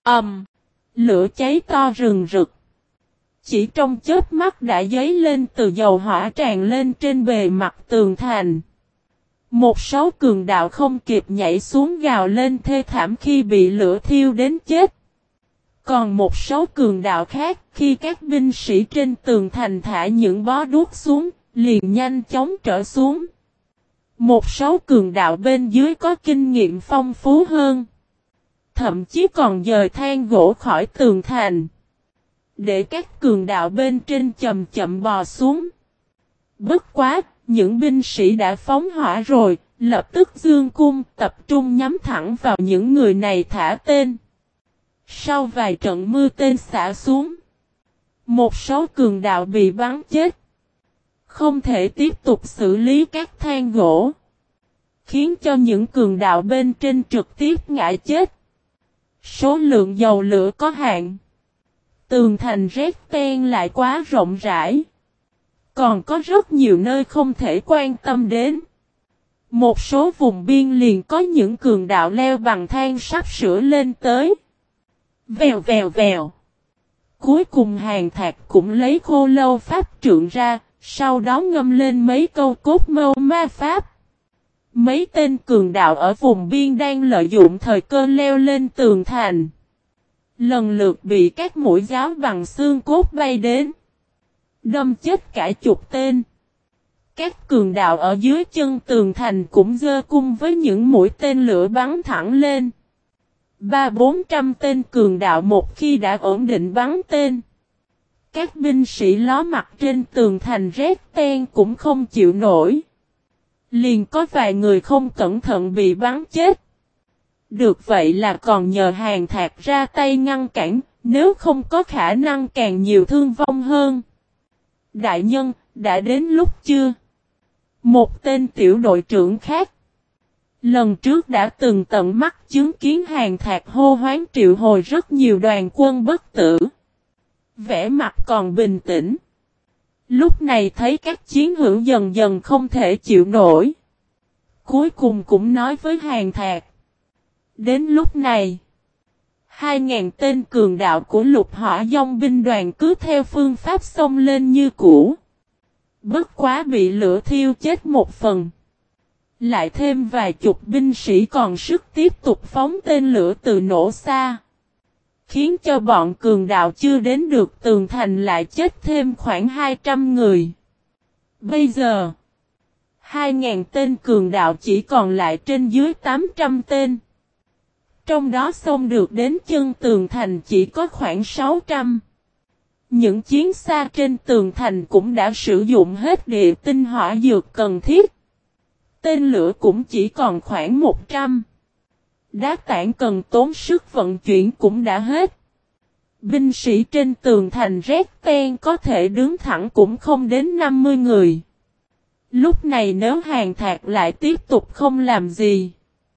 Lửa cháy to rừng rực. Chỉ trong chớp mắt đã dấy lên từ dầu hỏa tràn lên trên bề mặt tường thành. Một số cường đạo không kịp nhảy xuống gào lên thê thảm khi bị lửa thiêu đến chết. Còn một số cường đạo khác, khi các binh sĩ trên tường thành thả những bó đuốc xuống, liền nhanh chóng trở xuống. Một số cường đạo bên dưới có kinh nghiệm phong phú hơn. Thậm chí còn dời than gỗ khỏi tường thành, để các cường đạo bên trên chậm chậm bò xuống. Bất quá, những binh sĩ đã phóng hỏa rồi, lập tức dương cung tập trung nhắm thẳng vào những người này thả tên. Sau vài trận mưa tên xả xuống, một số cường đạo bị bắn chết. Không thể tiếp tục xử lý các than gỗ, khiến cho những cường đạo bên trên trực tiếp ngã chết. Số lượng dầu lửa có hạn. Tường thành Resten lại quá rộng rãi. Còn có rất nhiều nơi không thể quan tâm đến. Một số vùng biên liền có những cường đạo leo bằng thang sắp sửa lên tới. Vèo vèo vèo. Cuối cùng Hàn Thạc cũng lấy khô lâu pháp trượng ra, sau đó ngâm lên mấy câu cốt mâu ma pháp. Mấy tên cường đạo ở vùng biên đang lợi dụng thời cơ leo lên tường thành. Lần lượt bị các mũi giáo bằng xương cốt bay đến. Đâm chết cả chục tên. Các cường đạo ở dưới chân tường thành cũng giơ cung với những mũi tên lửa bắn thẳng lên. 300-400 tên cường đạo một khi đã ổn định bắn tên. Các binh sĩ ló mặt trên tường thành Resten cũng không chịu nổi. Liền có vài người không cẩn thận bị bắn chết. Được vậy là còn nhờ Hàn Thạc ra tay ngăn cản, nếu không có khả năng càng nhiều thương vong hơn. Đại nhân, đã đến lúc chưa? Một tên tiểu đội trưởng khác. Lần trước đã từng tận mắt chứng kiến Hàn Thạc hô hoán triệu hồi rất nhiều đoàn quân bất tử. Vẻ mặt còn bình tĩnh. Lúc này thấy các chiến hữu dần dần không thể chịu nổi. Cuối cùng cũng nói với Hàn Thạc. Đến lúc này, 2.000 tên cường đạo của Lục Hỏa Dông binh đoàn cứ theo phương pháp xông lên như cũ. Bất quá bị lửa thiêu chết một phần. Lại thêm vài chục binh sĩ còn sức tiếp tục phóng tên lửa từ nổ xa. Khiến cho bọn cường đạo chưa đến được tường thành lại chết thêm khoảng 200 người. Bây giờ, 2.000 tên cường đạo chỉ còn lại trên dưới 800 tên. Trong đó xông được đến chân tường thành chỉ có khoảng 600. Những chiến xa trên tường thành cũng đã sử dụng hết địa tinh hỏa dược cần thiết. Tên lửa cũng chỉ còn khoảng 100. Đá tảng cần tốn sức vận chuyển cũng đã hết. Binh sĩ trên tường thành Resten có thể đứng thẳng cũng không đến 50 người. Lúc này nếu Hàn Thạc lại tiếp tục không làm gì,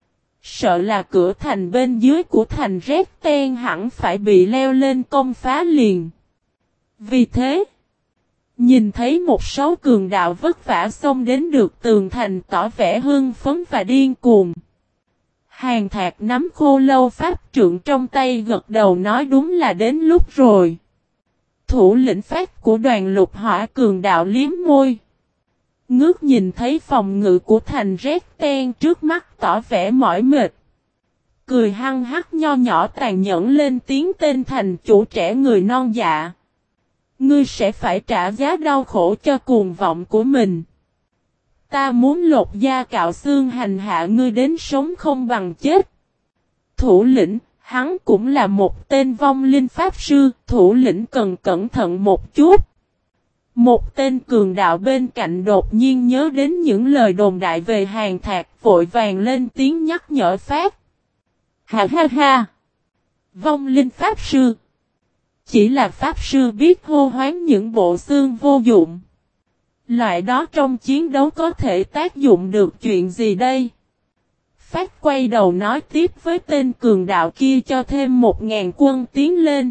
sợ là cửa thành bên dưới của thành Resten hẳn phải bị leo lên công phá liền. Vì thế, nhìn thấy một số cường đạo vất vả xông đến được tường thành tỏ vẻ hưng phấn và điên cuồng. Hàn Thạc nắm khô lâu pháp trượng trong tay gật đầu nói đúng là đến lúc rồi. Thủ lĩnh phát của đoàn Lục Hỏa cường đạo liếm môi. Ngước nhìn thấy phòng ngự của thành Resten trước mắt tỏ vẻ mỏi mệt. Cười hăng hắc nho nhỏ tàn nhẫn lên tiếng tên thành chủ trẻ người non dạ. Ngươi sẽ phải trả giá đau khổ cho cuồng vọng của mình. Ta muốn lột da cạo xương hành hạ ngươi đến sống không bằng chết. Thủ lĩnh, hắn cũng là một tên vong linh pháp sư, thủ lĩnh cần cẩn thận một chút. Một tên cường đạo bên cạnh đột nhiên nhớ đến những lời đồn đại về Hàn Thạc vội vàng lên tiếng nhắc nhở phát. Ha ha ha! Vong linh pháp sư. Chỉ là pháp sư biết hô hoán những bộ xương vô dụng. Loại đó trong chiến đấu có thể tác dụng được chuyện gì đây? Phát quay đầu nói tiếp với tên cường đạo kia cho thêm 1.000 quân tiến lên.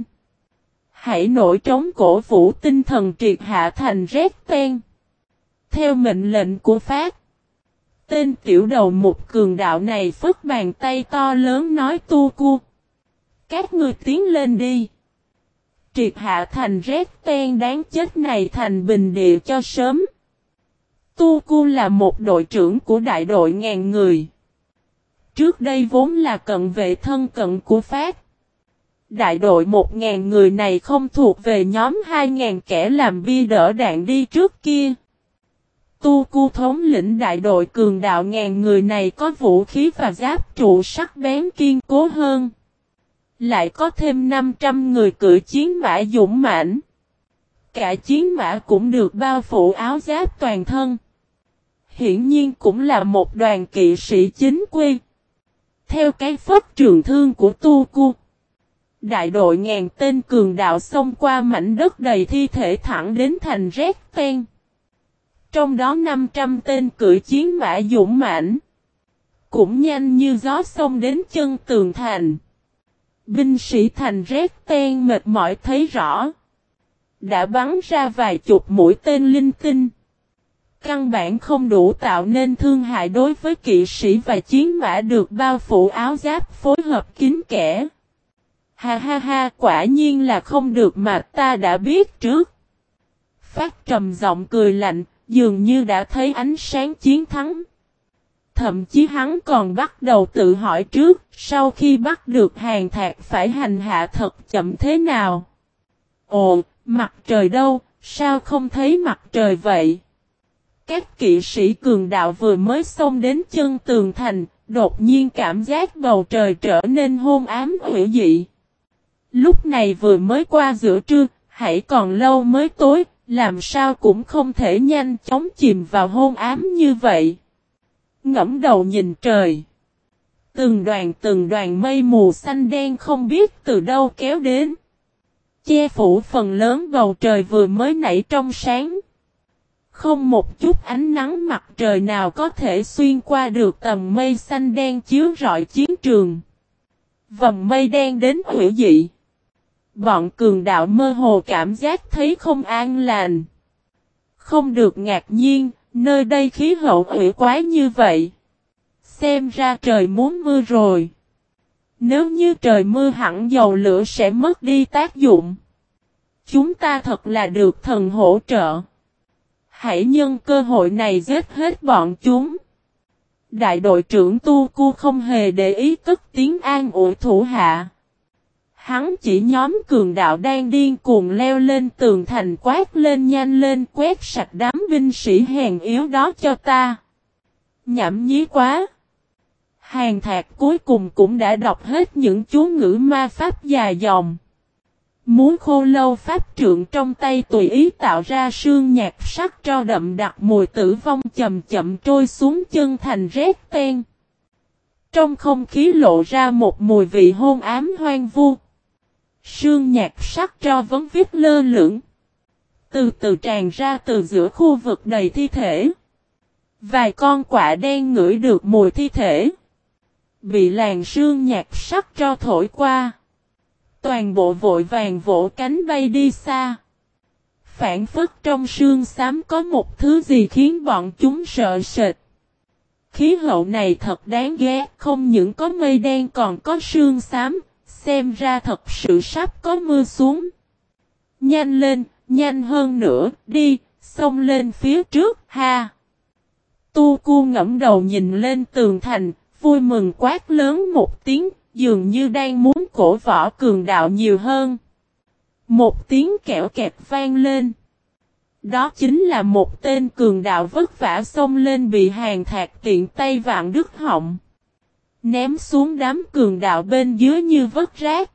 Hãy nổi trống cổ vũ tinh thần triệt hạ thành Resten. Theo mệnh lệnh của Phát, tên tiểu đầu một cường đạo này phất bàn tay to lớn nói tu cu. Các ngươi tiến lên đi. Triệt hạ thành Resten đáng chết này thành bình địa cho sớm. Tu cu là một đội trưởng của đại đội 1000 người. Trước đây vốn là cận vệ thân cận của Phát. Đại đội 1000 người này không thuộc về nhóm 2000 kẻ làm bia đỡ đạn đi trước kia. Tu cu thống lĩnh đại đội cường đạo 1000 người này có vũ khí và giáp trụ sắc bén kiên cố hơn. Lại có thêm 500 người cưỡi chiến mã dũng mãnh. Cả chiến mã cũng được bao phủ áo giáp toàn thân. hiển nhiên cũng là một đoàn kỵ sĩ chính quy. Theo cái phất trường thương của Tu Cu, đại đội ngàn tên cường đạo xông qua mảnh đất đầy thi thể thẳng đến thành Rét Ten. Trong đó 500 tên cưỡi chiến mã dũng mãnh, cũng nhanh như gió xông đến chân tường thành. Binh sĩ thành Rét Ten mệt mỏi thấy rõ, đã bắn ra vài chục mũi tên linh tinh. Căn bản không đủ tạo nên thương hại đối với kỵ sĩ và chiến mã được bao phủ áo giáp phối hợp kín kẽ. Ha ha ha, quả nhiên là không được mà ta đã biết trước. Phát trầm giọng cười lạnh, dường như đã thấy ánh sáng chiến thắng. Thậm chí hắn còn bắt đầu tự hỏi trước, sau khi bắt được Hàn Thạc phải hành hạ thật chậm thế nào. Ồ, mặt trời đâu, sao không thấy mặt trời vậy? Các kỵ sĩ cường đạo vừa mới xông đến chân tường thành, đột nhiên cảm giác bầu trời trở nên hôn ám hủy dị. Lúc này vừa mới qua giữa trưa, hãy còn lâu mới tối, làm sao cũng không thể nhanh chóng chìm vào hôn ám như vậy. Ngẫm đầu nhìn trời. Từng đoàn mây mù xanh đen không biết từ đâu kéo đến. Che phủ phần lớn bầu trời vừa mới nảy trong sáng. Không một chút ánh nắng mặt trời nào có thể xuyên qua được tầng mây xanh đen chiếu rọi chiến trường. Vầng mây đen đến hủy dị. Bọn cường đạo mơ hồ cảm giác thấy không an lành. Không được ngạc nhiên, nơi đây khí hậu hủy quái như vậy. Xem ra trời muốn mưa rồi. Nếu như trời mưa hẳn dầu lửa sẽ mất đi tác dụng. Chúng ta thật là được thần hỗ trợ. Hãy nhân cơ hội này giết hết bọn chúng. Đại đội trưởng Tu Cu không hề để ý cất tiếng an ủi thủ hạ. Hắn chỉ nhóm cường đạo đang điên cuồng leo lên tường thành quát lên nhanh lên quét sạch đám binh sĩ hèn yếu đó cho ta. Nhảm nhí quá. Hàn Thạc cuối cùng cũng đã đọc hết những chú ngữ ma pháp dài dòng. Múa khô lâu pháp trượng trong tay tùy ý tạo ra sương nhạc sắc tro đậm đặc mùi tử vong chậm chậm trôi xuống chân thành Rét Ten. Trong không khí lộ ra một mùi vị hôn ám hoang vu. Sương nhạc sắc tro vấn viết lơ lửng. Từ từ tràn ra từ giữa khu vực đầy thi thể. Vài con quạ đen ngửi được mùi thi thể. Bị làn sương nhạc sắc tro thổi qua. Toàn bộ vội vàng vỗ cánh bay đi xa. Phản phất trong sương xám có một thứ gì khiến bọn chúng sợ sệt. Khí hậu này thật đáng ghét, không những có mây đen còn có sương xám, xem ra thật sự sắp có mưa xuống. Nhanh lên, nhanh hơn nữa, đi, xông lên phía trước, ha. Tu Cu ngẫm đầu nhìn lên tường thành, vui mừng quát lớn một tiếng, dường như đang muốn cổ võ cường đạo nhiều hơn. Một tiếng kẹo kẹt vang lên. Đó chính là một tên cường đạo vất vả xông lên bị Hàn Thạc tiện tay vạn đứt họng. Ném xuống đám cường đạo bên dưới như vất rác.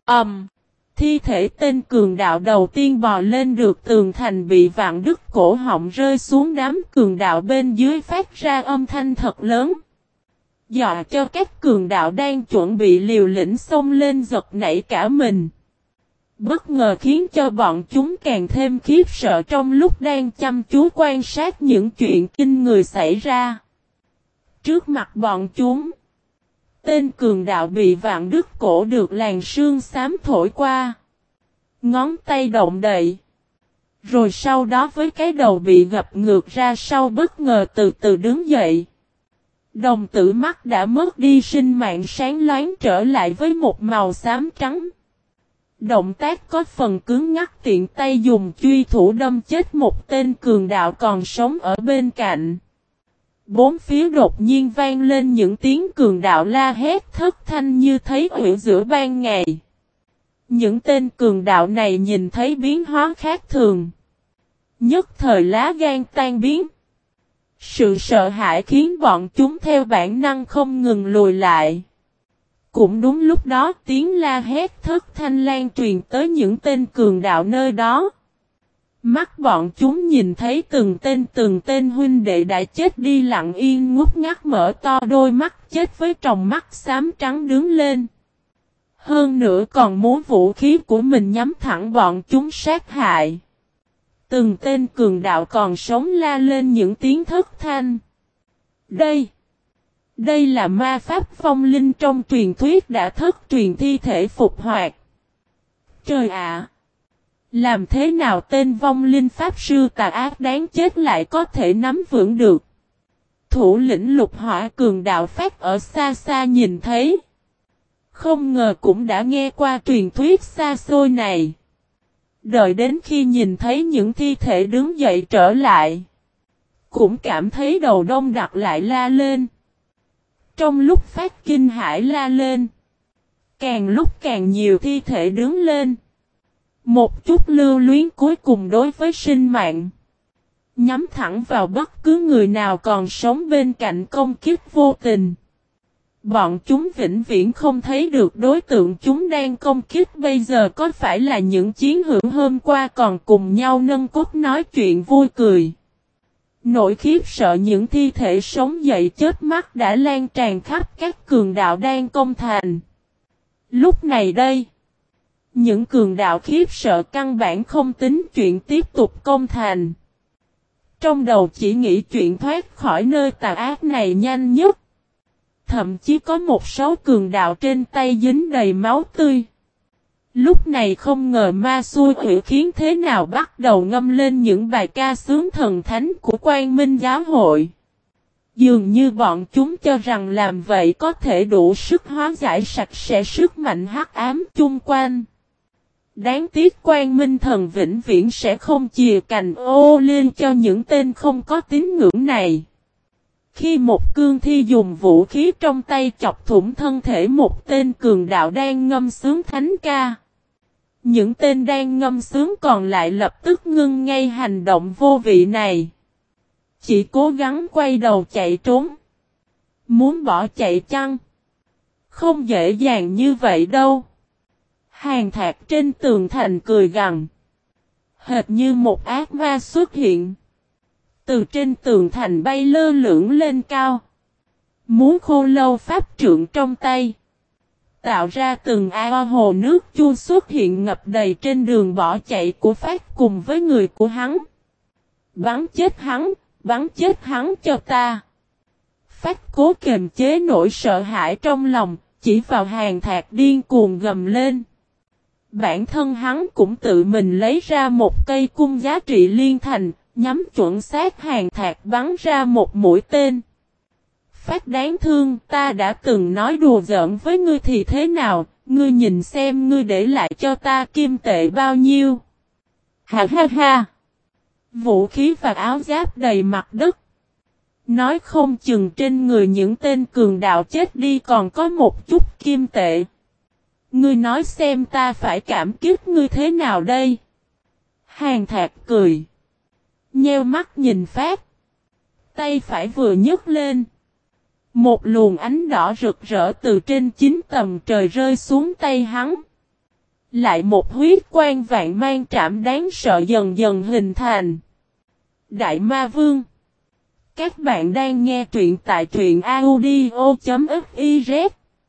Thi thể tên cường đạo đầu tiên bò lên được tường thành bị vạn đứt cổ họng rơi xuống đám cường đạo bên dưới phát ra âm thanh thật lớn. Dọa cho các cường đạo đang chuẩn bị liều lĩnh xông lên giật nảy cả mình. Bất ngờ khiến cho bọn chúng càng thêm khiếp sợ trong lúc đang chăm chú quan sát những chuyện kinh người xảy ra. Trước mặt bọn chúng, tên cường đạo bị vạn đứt cổ được làn sương xám thổi qua. Ngón tay động đậy. Rồi sau đó với cái đầu bị gập ngược ra sau bất ngờ từ từ đứng dậy. Đồng tử mắt đã mất đi sinh mạng sáng loáng trở lại với một màu xám trắng. Động tác có phần cứng ngắc tiện tay dùng truy thủ đâm chết một tên cường đạo còn sống ở bên cạnh. Bốn phía đột nhiên vang lên những tiếng cường đạo la hét thất thanh như thấy uyển giữa ban ngày. Những tên cường đạo này nhìn thấy biến hóa khác thường. Nhất thời lá gan tan biến. Sự sợ hãi khiến bọn chúng theo bản năng không ngừng lùi lại. Cũng đúng lúc đó tiếng la hét thất thanh lan truyền tới những tên cường đạo nơi đó. Mắt bọn chúng nhìn thấy từng tên huynh đệ đã chết đi lặng yên ngút ngắt mở to đôi mắt chết với tròng mắt xám trắng đứng lên. Hơn nữa còn muốn vũ khí của mình nhắm thẳng bọn chúng sát hại. Từng tên cường đạo còn sống la lên những tiếng thất thanh. Đây là ma pháp phong linh trong truyền thuyết đã thất truyền thi thể phục hoạt. Trời ạ! Làm thế nào tên vong linh pháp sư tà ác đáng chết lại có thể nắm vững được? Thủ lĩnh lục hỏa cường đạo phát ở xa xa nhìn thấy. Không ngờ cũng đã nghe qua truyền thuyết xa xôi này. Đợi đến khi nhìn thấy những thi thể đứng dậy trở lại. Cũng cảm thấy đầu đông đặc lại la lên. Trong lúc phát kinh hãi la lên. Càng lúc càng nhiều thi thể đứng lên. Một chút lưu luyến cuối cùng đối với sinh mạng. Nhắm thẳng vào bất cứ người nào còn sống bên cạnh công kích vô tình. Bọn chúng vĩnh viễn không thấy được đối tượng chúng đang công kích bây giờ có phải là những chiến hữu hôm qua còn cùng nhau nâng cốt nói chuyện vui cười. Nỗi khiếp sợ những thi thể sống dậy chớp mắt đã lan tràn khắp các cường đạo đang công thành. Lúc này đây, những cường đạo khiếp sợ căn bản không tính chuyện tiếp tục công thành. Trong đầu chỉ nghĩ chuyện thoát khỏi nơi tà ác này nhanh nhất. Thậm chí có một số cường đạo trên tay dính đầy máu tươi. Lúc này không ngờ ma xui quỷ khiến thế nào bắt đầu ngâm lên những bài ca sướng thần thánh của Quang Minh giáo hội. Dường như bọn chúng cho rằng làm vậy có thể đủ sức hóa giải sạch sẽ sức mạnh hắc ám chung quanh. Đáng tiếc Quang Minh thần vĩnh viễn sẽ không chìa cành ô lên cho những tên không có tín ngưỡng này. Khi một cương thi dùng vũ khí trong tay chọc thủng thân thể một tên cường đạo đang ngâm sướng thánh ca. Những tên đang ngâm sướng còn lại lập tức ngưng ngay hành động vô vị này. Chỉ cố gắng quay đầu chạy trốn. Muốn bỏ chạy chăng? Không dễ dàng như vậy đâu. Hàng Thạc trên tường thành cười gằn. Hệt như một ác ma xuất hiện. Từ trên tường thành bay lơ lửng lên cao. Muốn khô lâu pháp trượng trong tay. Tạo ra từng ao hồ nước chua xuất hiện ngập đầy trên đường bỏ chạy của Phát cùng với người của hắn. Bắn chết hắn cho ta. Phát cố kiềm chế nỗi sợ hãi trong lòng, chỉ vào Hàng Thạc điên cuồng gầm lên. Bản thân hắn cũng tự mình lấy ra một cây cung giá trị liên thành, nhắm chuẩn xác Hàng Thạc bắn ra một mũi tên. Phát đáng thương, ta đã từng nói đùa giỡn với ngươi thì thế nào, ngươi nhìn xem ngươi để lại cho ta kim tệ bao nhiêu. Ha ha ha. Vũ khí và áo giáp đầy mặt đất. Nói không chừng trên người những tên cường đạo chết đi còn có một chút kim tệ. Ngươi nói xem ta phải cảm kích ngươi thế nào đây? Hàng Thạc cười. Nheo mắt nhìn Phát. Tay phải vừa nhấc lên. Một luồng ánh đỏ rực rỡ từ trên 9 tầng trời rơi xuống tay hắn. Lại một huyết quang vạn mang trảm đáng sợ dần dần hình thành. Đại Ma Vương. Các bạn đang nghe truyện tại truyện audio.fiz.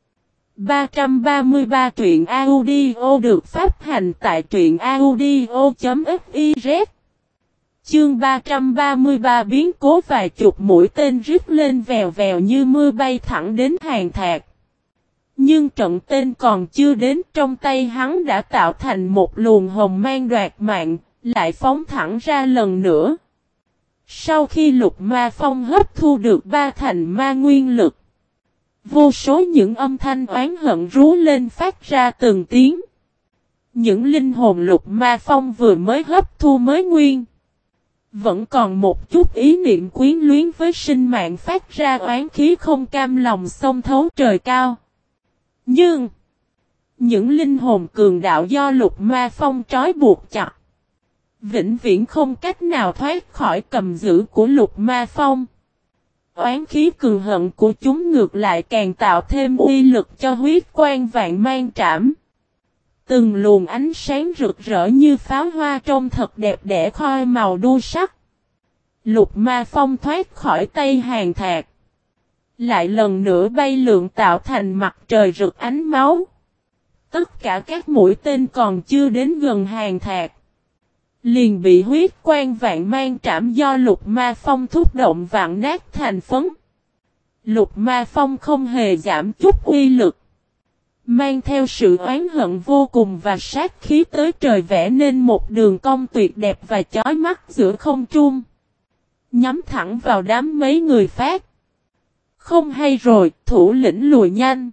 333 truyện audio được phát hành tại truyện audio.fiz. Chương 333 biến cố vài chục mũi tên rít lên vèo vèo như mưa bay thẳng đến Hàng Thạc. Nhưng trận tên còn chưa đến, trong tay hắn đã tạo thành một luồng hồng mang đoạt mạng, lại phóng thẳng ra lần nữa. Sau khi Lục Ma Phong hấp thu được 3 thành ma nguyên lực, vô số những âm thanh oán hận rú lên phát ra từng tiếng. Những linh hồn Lục Ma Phong vừa mới hấp thu mới nguyên, vẫn còn một chút ý niệm quyến luyến với sinh mạng phát ra oán khí không cam lòng xông thấu trời cao. Nhưng, những linh hồn cường đạo do Lục Ma Phong trói buộc chặt, vĩnh viễn không cách nào thoát khỏi cầm giữ của Lục Ma Phong. Oán khí cường hận của chúng ngược lại càng tạo thêm uy lực cho huyết quang vạn mang trảm. Từng luồng ánh sáng rực rỡ như pháo hoa trông thật đẹp đẽ khoi màu đua sắc. Lục Ma Phong thoát khỏi tay Hàn Thạc. Lại lần nữa bay lượn tạo thành mặt trời rực ánh máu. Tất cả các mũi tên còn chưa đến gần Hàn Thạc. Liền bị huyết quang vạn mang trảm do Lục Ma Phong thúc động vạn nát thành phấn. Lục Ma Phong không hề giảm chút uy lực. Mang theo sự oán hận vô cùng và sát khí tới trời vẽ nên một đường cong tuyệt đẹp và chói mắt giữa không trung. Nhắm thẳng vào đám mấy người Phát. Không hay rồi, thủ lĩnh lùi nhanh.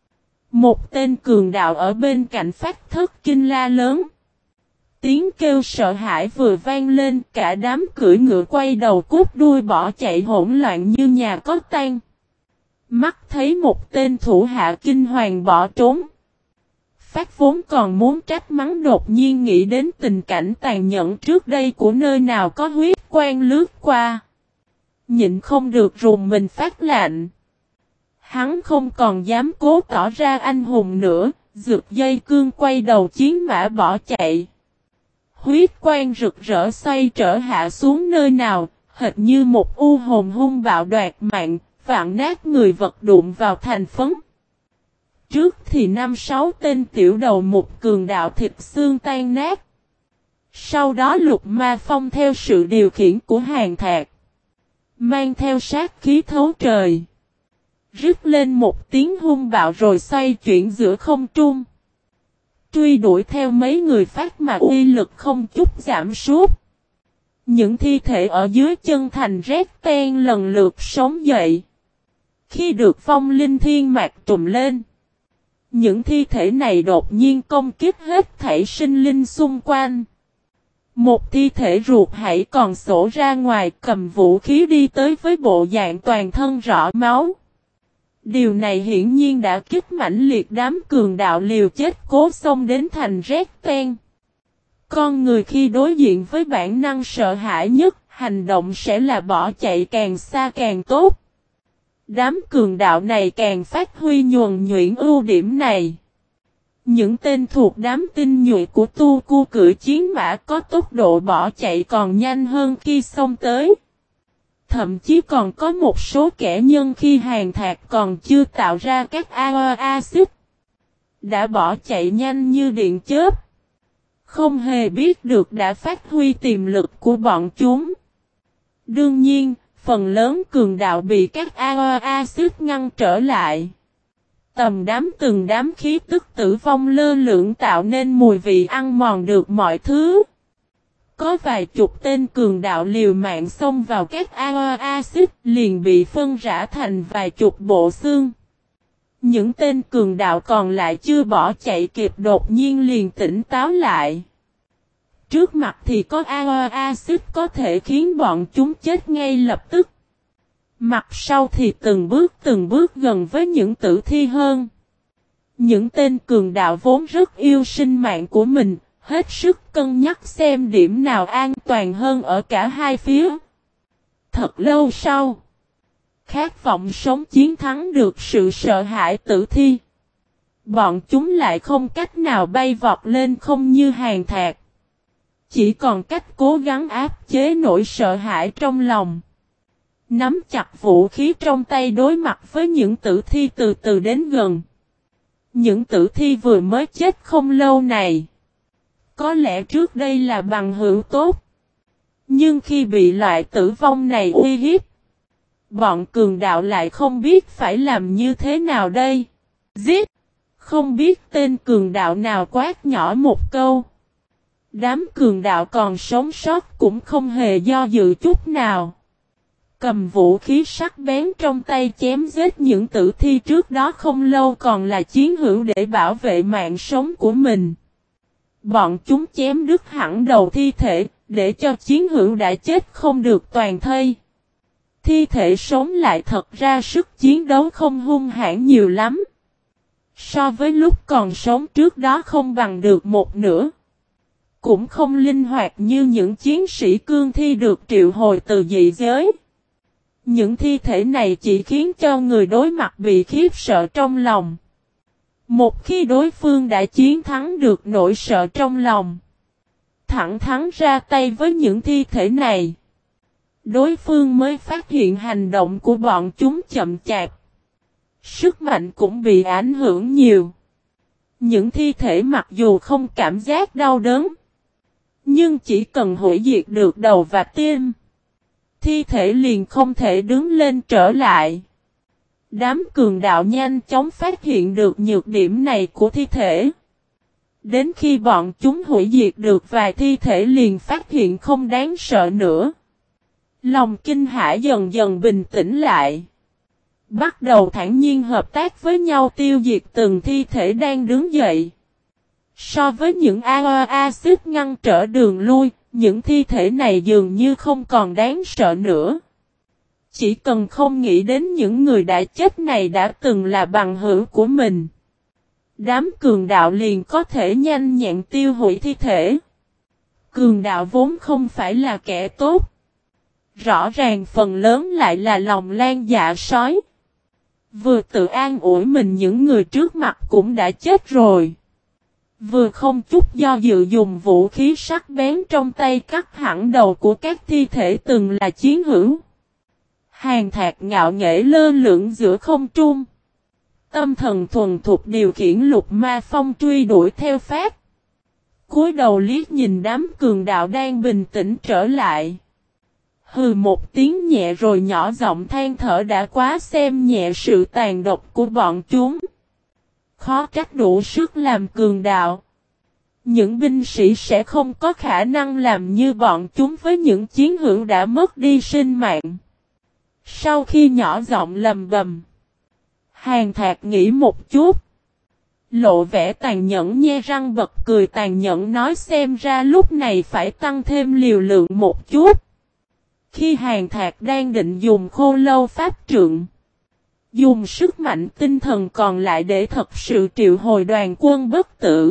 Một tên cường đạo ở bên cạnh Phát thất kinh la lớn. Tiếng kêu sợ hãi vừa vang lên, cả đám cưỡi ngựa quay đầu cút đuôi bỏ chạy hỗn loạn như nhà có tan. Mắt thấy một tên thủ hạ kinh hoàng bỏ trốn. Phát vốn còn muốn trách mắng đột nhiên nghĩ đến tình cảnh tàn nhẫn trước đây của nơi nào có huyết quang lướt qua. Nhịn không được rùng mình phát lạnh. Hắn không còn dám cố tỏ ra anh hùng nữa, giật dây cương quay đầu chiến mã bỏ chạy. Huyết quang rực rỡ xoay trở hạ xuống nơi nào, hệt như một u hồn hung bạo đoạt mạng, vạn nát người vật đụng vào thành phấn. Trước thì 5-6 tên tiểu đầu một cường đạo thịt xương tan nát. Sau đó Lục Ma Phong theo sự điều khiển của Hàn Thạc. Mang theo sát khí thấu trời. Rít lên một tiếng hung bạo rồi xoay chuyển giữa không trung. Truy đuổi theo mấy người Phát mà uy lực không chút giảm sút. Những thi thể ở dưới chân thành rét ten lần lượt sống dậy. Khi được phong linh thiên mạc trùm lên. Những thi thể này đột nhiên công kích hết thảy sinh linh xung quanh. Một thi thể ruột hãy còn sổ ra ngoài cầm vũ khí đi tới với bộ dạng toàn thân rõ máu. Điều này hiển nhiên đã kích mãnh liệt đám cường đạo liều chết cố xông đến thành rét ten. Con người khi đối diện với bản năng sợ hãi nhất, hành động sẽ là bỏ chạy càng xa càng tốt. Đám cường đạo này càng phát huy nhuần nhuyễn ưu điểm này. Những tên thuộc đám tinh nhuệ của Tu Cu cưỡi chiến mã có tốc độ bỏ chạy còn nhanh hơn khi xông tới. Thậm chí còn có một số kẻ nhân khi Hàn Thạc còn chưa tạo ra các axit đã bỏ chạy nhanh như điện chớp. Không hề biết được đã phát huy tiềm lực của bọn chúng. Đương nhiên, phần lớn cường đạo bị các axit ngăn trở lại. Từng đám khí tức tử vong lơ lửng tạo nên mùi vị ăn mòn được mọi thứ. Có vài chục tên cường đạo liều mạng xông vào các axit liền bị phân rã thành vài chục bộ xương. Những tên cường đạo còn lại chưa bỏ chạy kịp đột nhiên liền tỉnh táo lại. Trước mặt thì có axit có thể khiến bọn chúng chết ngay lập tức. Mặt sau thì từng bước gần với những tử thi hơn. Những tên cường đạo vốn rất yêu sinh mạng của mình, hết sức cân nhắc xem điểm nào an toàn hơn ở cả hai phía. Thật lâu sau, khát vọng sống chiến thắng được sự sợ hãi tử thi. Bọn chúng lại không cách nào bay vọt lên không như Hàn Thạc. Chỉ còn cách cố gắng áp chế nỗi sợ hãi trong lòng. Nắm chặt vũ khí trong tay đối mặt với những tử thi từ từ đến gần. Những tử thi vừa mới chết không lâu này. Có lẽ trước đây là bằng hữu tốt. Nhưng khi bị loại tử vong này uy hiếp. Bọn cường đạo lại không biết phải làm như thế nào đây. Giết! Không biết tên cường đạo nào quát nhỏ một câu. Đám cường đạo còn sống sót cũng không hề do dự chút nào. Cầm vũ khí sắc bén trong tay chém giết những tử thi trước đó không lâu còn là chiến hữu để bảo vệ mạng sống của mình. Bọn chúng chém đứt hẳn đầu thi thể, để cho chiến hữu đã chết không được toàn thây. Thi thể sống lại thật ra sức chiến đấu không hung hãn nhiều lắm. So với lúc còn sống trước đó không bằng được một nửa. Cũng không linh hoạt như những chiến sĩ cương thi được triệu hồi từ dị giới. Những thi thể này chỉ khiến cho người đối mặt bị khiếp sợ trong lòng. Một khi đối phương đã chiến thắng được nỗi sợ trong lòng, thẳng thắn ra tay với những thi thể này, đối phương mới phát hiện hành động của bọn chúng chậm chạp. Sức mạnh cũng bị ảnh hưởng nhiều. Những thi thể mặc dù không cảm giác đau đớn, nhưng chỉ cần hủy diệt được đầu và tim, thi thể liền không thể đứng lên trở lại. Đám cường đạo nhanh chóng phát hiện được nhược điểm này của thi thể. Đến khi bọn chúng hủy diệt được vài thi thể liền phát hiện không đáng sợ nữa. Lòng kinh hãi dần dần bình tĩnh lại. Bắt đầu thản nhiên hợp tác với nhau tiêu diệt từng thi thể đang đứng dậy. So với những axit ngăn trở đường lui, những thi thể này dường như không còn đáng sợ nữa. Chỉ cần không nghĩ đến những người đã chết này đã từng là bằng hữu của mình, đám cường đạo liền có thể nhanh nhẹn tiêu hủy thi thể. Cường đạo vốn không phải là kẻ tốt. Rõ ràng phần lớn lại là lòng lan dạ sói. Vừa tự an ủi mình những người trước mặt cũng đã chết rồi, vừa không chút do dự dùng vũ khí sắc bén trong tay cắt hẳn đầu của các thi thể từng là chiến hữu. Hàn Thạc ngạo nghễ lơ lửng giữa không trung. Tâm thần thuần thục điều khiển Lục Ma Phong truy đuổi theo phát. Cúi đầu liếc nhìn đám cường đạo đang bình tĩnh trở lại. Hừ một tiếng nhẹ rồi nhỏ giọng than thở đã quá xem nhẹ sự tàn độc của bọn chúng. Khó trách đủ sức làm cường đạo. Những binh sĩ sẽ không có khả năng làm như bọn chúng với những chiến hữu đã mất đi sinh mạng. Sau khi nhỏ giọng lầm bầm, Hàn Thạc nghĩ một chút, lộ vẻ tàn nhẫn nhe răng bật cười tàn nhẫn nói xem ra lúc này phải tăng thêm liều lượng một chút. Khi Hàn Thạc đang định dùng Khô Lâu pháp trượng, dùng sức mạnh tinh thần còn lại để thật sự triệu hồi đoàn quân bất tử,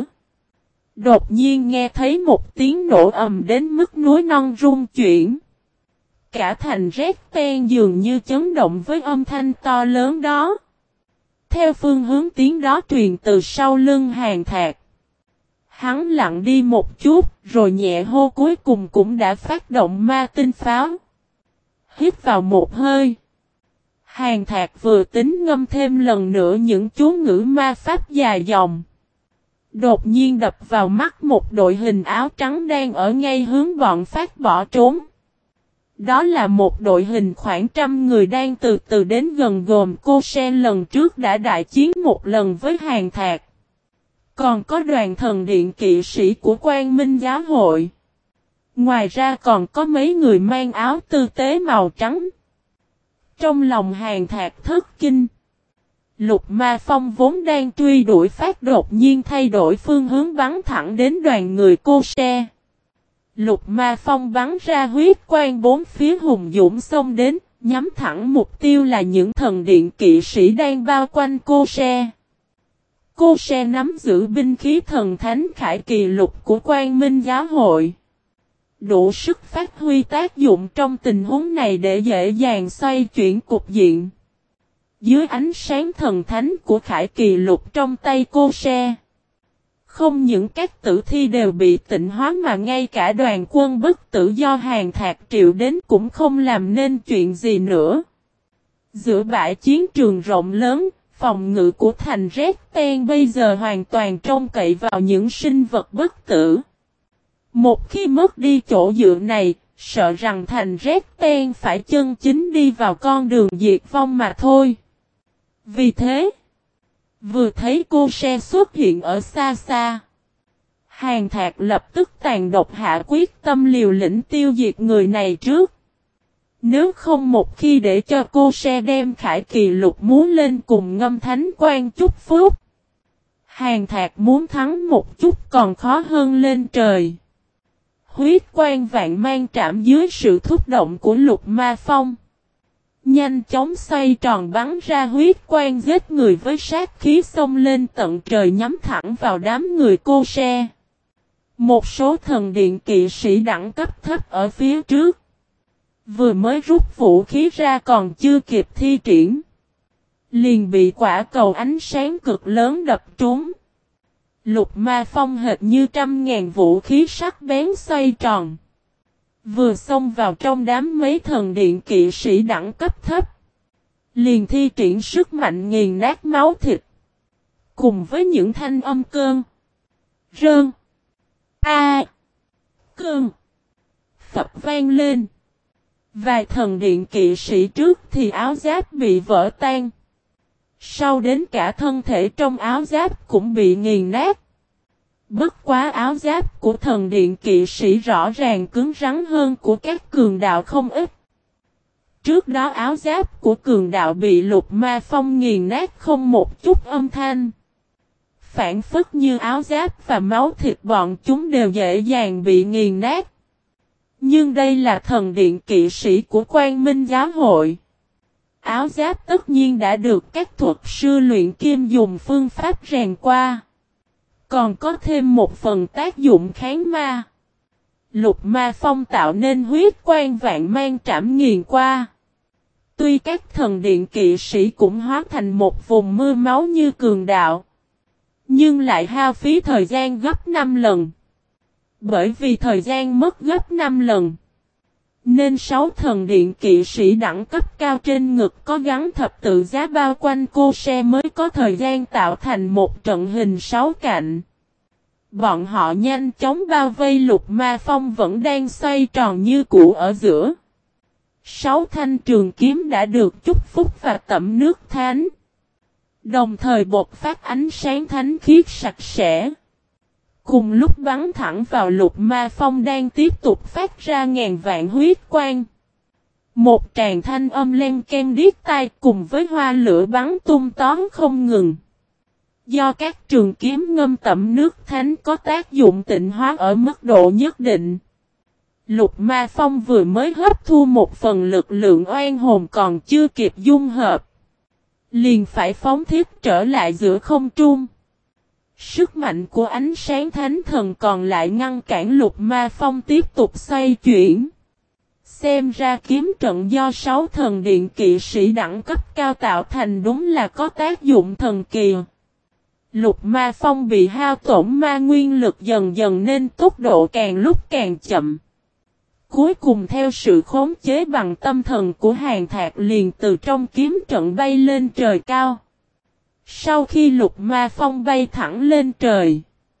đột nhiên nghe thấy một tiếng nổ ầm đến mức núi non rung chuyển. Cả thành rét ten dường như chấn động với âm thanh to lớn đó. Theo phương hướng tiếng đó truyền từ sau lưng Hàn Thạc. Hắn lặng đi một chút, rồi nhẹ hô cuối cùng cũng đã phát động ma tinh pháo. Hít vào một hơi. Hàn Thạc vừa tính ngâm thêm lần nữa những chú ngữ ma pháp dài dòng. Đột nhiên đập vào mắt một đội hình áo trắng đang ở ngay hướng bọn phát bỏ trốn. Đó là một đội hình khoảng 100 người đang từ từ đến gần gồm cô Sen lần trước đã đại chiến một lần với Hàn Thạc. Còn có đoàn thần điện kỵ sĩ của Quang Minh Giáo hội. Ngoài ra còn có mấy người mang áo tư tế màu trắng. Trong lòng Hàn Thạc thất kinh. Lục Ma Phong vốn đang truy đuổi phát đột nhiên thay đổi phương hướng bắn thẳng đến đoàn người cô Se. Lục Ma Phong bắn ra huyết quang bốn phía hùng dũng xông đến, nhắm thẳng mục tiêu là những thần điện kỵ sĩ đang bao quanh cô Se. Cô Se nắm giữ binh khí thần thánh khải kỳ lục của Quang Minh Giáo hội. Đủ sức phát huy tác dụng trong tình huống này để dễ dàng xoay chuyển cục diện. Dưới ánh sáng thần thánh của khải kỳ lục trong tay cô Se, không những các tử thi đều bị tịnh hóa mà ngay cả đoàn quân bất tử do Hàn Thạc triệu đến cũng không làm nên chuyện gì nữa. Giữa bãi chiến trường rộng lớn, phòng ngự của thành Red Ten bây giờ hoàn toàn trông cậy vào những sinh vật bất tử. Một khi mất đi chỗ dựa này, sợ rằng thành Red Ten phải chân chính đi vào con đường diệt vong mà thôi. Vì thế, vừa thấy cô Se xuất hiện ở xa xa, Hàn Thạc lập tức tàn độc hạ quyết tâm liều lĩnh tiêu diệt người này trước. Nếu không một khi để cho cô Se đem khải kỳ lục muốn lên cùng ngâm thánh quan chúc phúc, Hàn Thạc muốn thắng một chút còn khó hơn lên trời. Huyết quan vạn mang trảm dưới sự thúc động của Lục Ma Phong. Nhanh chóng xoay tròn bắn ra huyết quan giết người với sát khí xông lên tận trời nhắm thẳng vào đám người cô Se. Một số thần điện kỵ sĩ đẳng cấp thấp ở phía trước. Vừa mới rút vũ khí ra còn chưa kịp thi triển. liền bị quả cầu ánh sáng cực lớn đập trúng. Lục Ma Phong hệt như trăm ngàn vũ khí sắc bén xoay tròn. Vừa xông vào trong đám mấy thần điện kỵ sĩ đẳng cấp thấp. Liền thi triển sức mạnh nghiền nát máu thịt. Cùng với những thanh âm cơn. Rơn. A. Cơn. Phập vang lên. Vài thần điện kỵ sĩ trước thì áo giáp bị vỡ tan. Sau đến cả thân thể trong áo giáp cũng bị nghiền nát. Bất quá áo giáp của thần điện kỵ sĩ rõ ràng cứng rắn hơn của các cường đạo không ít. Trước đó áo giáp của cường đạo bị Lục Ma Phong nghiền nát không một chút âm thanh. Phản phất như áo giáp và máu thịt bọn chúng đều dễ dàng bị nghiền nát. Nhưng đây là thần điện kỵ sĩ của Quang Minh giáo hội. Áo giáp tất nhiên đã được các thuật sư luyện kim dùng phương pháp rèn qua. Còn có thêm một phần tác dụng kháng ma. Lục Ma Phong tạo nên huyết quang vạn mang trảm nghiền qua. Tuy các thần điện kỵ sĩ cũng hóa thành một vùng mưa máu như cường đạo. Nhưng lại hao phí thời gian gấp 5 lần. Bởi vì thời gian mất gấp 5 lần. Nên 6 thần điện kỵ sĩ đẳng cấp cao trên ngực có gắn thập tự giá bao quanh cô xe mới có thời gian tạo thành một trận hình 6 cạnh. Bọn họ nhanh chóng bao vây Lục Ma Phong vẫn đang xoay tròn như cũ ở giữa. 6 thanh trường kiếm đã được chúc phúc và tẩm nước thánh. Đồng thời bộc phát ánh sáng thánh khiết sạch sẽ. Cùng lúc bắn thẳng vào Lục Ma Phong đang tiếp tục phát ra ngàn vạn huyết quang. Một tràng thanh âm len ken điếc tai cùng với hoa lửa bắn tung tóm không ngừng. Do các trường kiếm ngâm tẩm nước thánh có tác dụng tịnh hóa ở mức độ nhất định. Lục Ma Phong vừa mới hấp thu một phần lực lượng oan hồn còn chưa kịp dung hợp. Liền phải phóng thiết trở lại giữa không trung. Sức mạnh của ánh sáng thánh thần còn lại ngăn cản Lục Ma Phong tiếp tục xoay chuyển. Xem ra kiếm trận do 6 thần điện kỵ sĩ đẳng cấp cao tạo thành đúng là có tác dụng thần kỳ. Lục Ma Phong bị hao tổn ma nguyên lực dần dần nên tốc độ càng lúc càng chậm. Cuối cùng theo sự khống chế bằng tâm thần của Hàn Thạc liền từ trong kiếm trận bay lên trời cao. Sau khi Lục Ma Phong bay thẳng lên trời,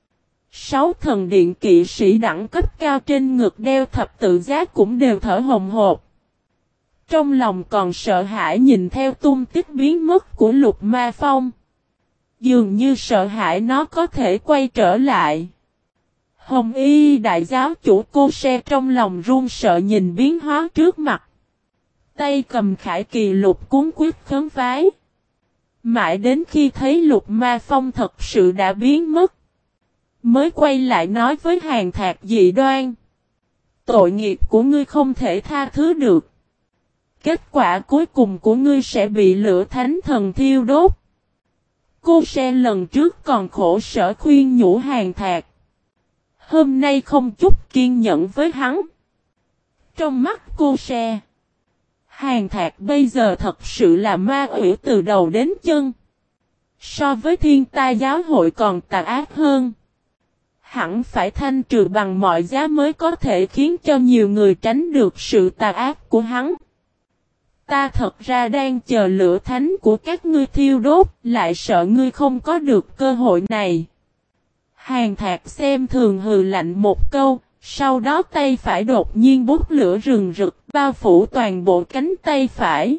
6 thần điện kỵ sĩ đẳng cấp cao trên ngực đeo thập tự giá cũng đều thở hồng hộc. Trong lòng còn sợ hãi nhìn theo tung tích biến mất của Lục Ma Phong. Dường như sợ hãi nó có thể quay trở lại. Hồng Y đại giáo chủ cô xe trong lòng run sợ nhìn biến hóa trước mặt. Tay cầm khải kỳ lục cuốn quyết khấn vái. Mãi đến khi thấy Lục Ma Phong thật sự đã biến mất. Mới quay lại nói với Hàn Thạc dị đoan. Tội nghiệp của ngươi không thể tha thứ được. Kết quả cuối cùng của ngươi sẽ bị lửa thánh thần thiêu đốt. Cô xe lần trước còn khổ sở khuyên nhủ Hàn Thạc. Hôm nay không chút kiên nhẫn với hắn. Trong mắt cô xe, Hàn Thạc bây giờ thật sự là ma quỷ từ đầu đến chân. So với thiên tai giáo hội còn tà ác hơn. Hẳn phải thanh trừ bằng mọi giá mới có thể khiến cho nhiều người tránh được sự tà ác của hắn. Ta thật ra đang chờ lửa thánh của các ngươi thiêu đốt, lại sợ ngươi không có được cơ hội này. Hàn Thạc xem thường hừ lạnh một câu, sau đó tay phải đột nhiên bút lửa rừng rực bao phủ toàn bộ cánh tay phải.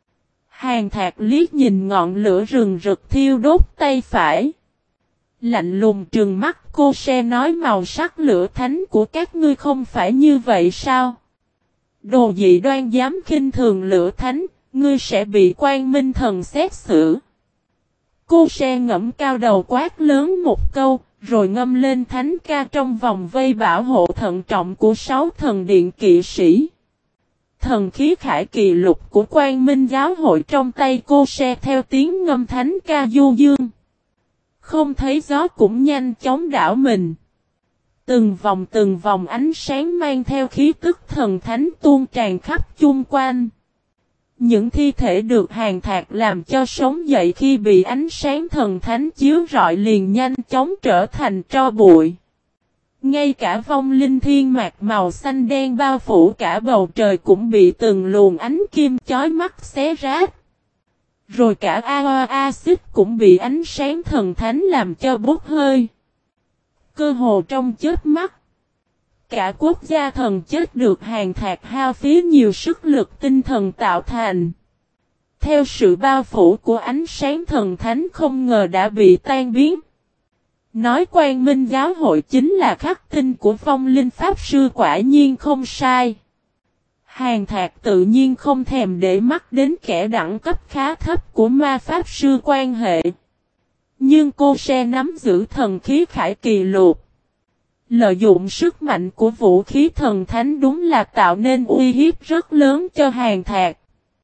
Hàn Thạc liếc nhìn ngọn lửa rừng rực thiêu đốt tay phải. Lạnh lùng trừng mắt cô xe nói màu sắc lửa thánh của các ngươi không phải như vậy sao? Đồ dị đoan dám khinh thường lửa thánh, ngươi sẽ bị Quan Minh Thần xét xử. Cô xe ngẫm cao đầu quát lớn một câu, rồi ngâm lên thánh ca trong vòng vây bảo hộ thận trọng của 6 thần điện kỵ sĩ. Thần khí khải kỳ lục của Quan Minh giáo hội trong tay cô xe theo tiếng ngâm thánh ca du dương. Không thấy gió cũng nhanh chóng đảo mình. Từng vòng ánh sáng mang theo khí tức thần thánh tuôn tràn khắp chung quanh. Những thi thể được Hàn Thạc làm cho sống dậy khi bị ánh sáng thần thánh chiếu rọi liền nhanh chóng trở thành tro bụi. Ngay cả vong linh thiên mạc màu xanh đen bao phủ cả bầu trời cũng bị từng luồng ánh kim chói mắt xé rách. Rồi cả Axis cũng bị ánh sáng thần thánh làm cho bốc hơi. Cơ hồ trong chớp mắt, cả quốc gia thần chết được Hàn Thạc hao phí nhiều sức lực tinh thần tạo thành. Theo sự bao phủ của ánh sáng thần thánh không ngờ đã bị tan biến. Nói Quang Minh giáo hội chính là khắc tinh của vong linh pháp sư quả nhiên không sai. Hàn Thạc tự nhiên không thèm để mắt đến kẻ đẳng cấp khá thấp của ma pháp sư quan hệ. Nhưng cô sẽ nắm giữ thần khí khải kỳ lục. Lợi dụng sức mạnh của vũ khí thần thánh đúng là tạo nên uy hiếp rất lớn cho Hàn Thạc.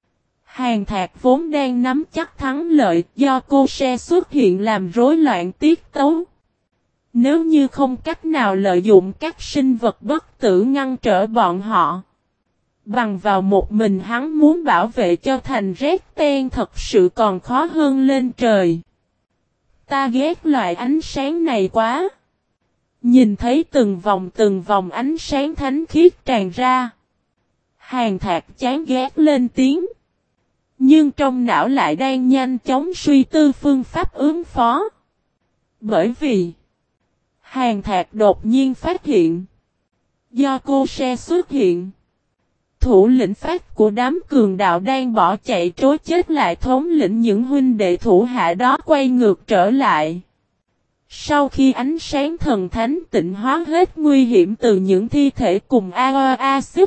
Hàn Thạc vốn đang nắm chắc thắng lợi do cô sẽ xuất hiện làm rối loạn tiết tấu. Nếu như không cách nào lợi dụng các sinh vật bất tử ngăn trở bọn họ. Bằng vào một mình hắn muốn bảo vệ cho thành Red Ten thật sự còn khó hơn lên trời. Ta ghét loại ánh sáng này quá. Nhìn thấy từng vòng ánh sáng thánh khiết tràn ra. Hàn Thạc chán ghét lên tiếng. Nhưng trong não lại đang nhanh chóng suy tư phương pháp ứng phó. Bởi vì Hàn Thạc đột nhiên phát hiện. Do cô sẽ xuất hiện. Thủ lĩnh phát của đám cường đạo đang bỏ chạy trối chết lại thống lĩnh những huynh đệ thủ hạ đó quay ngược trở lại. Sau khi ánh sáng thần thánh tịnh hóa hết nguy hiểm từ những thi thể cùng Axis.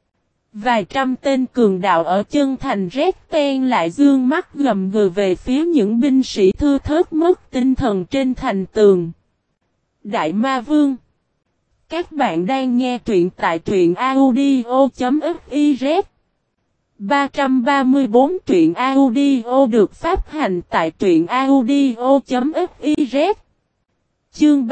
Vài trăm tên cường đạo ở chân thành Red Ten lại dương mắt gầm gừ về phía những binh sĩ thưa thớt mất tinh thần trên thành tường. Đại Ma Vương. Các bạn đang nghe truyện tại truyện audio.fiz 334 truyện audio được phát hành tại truyện audio.fiz. Chương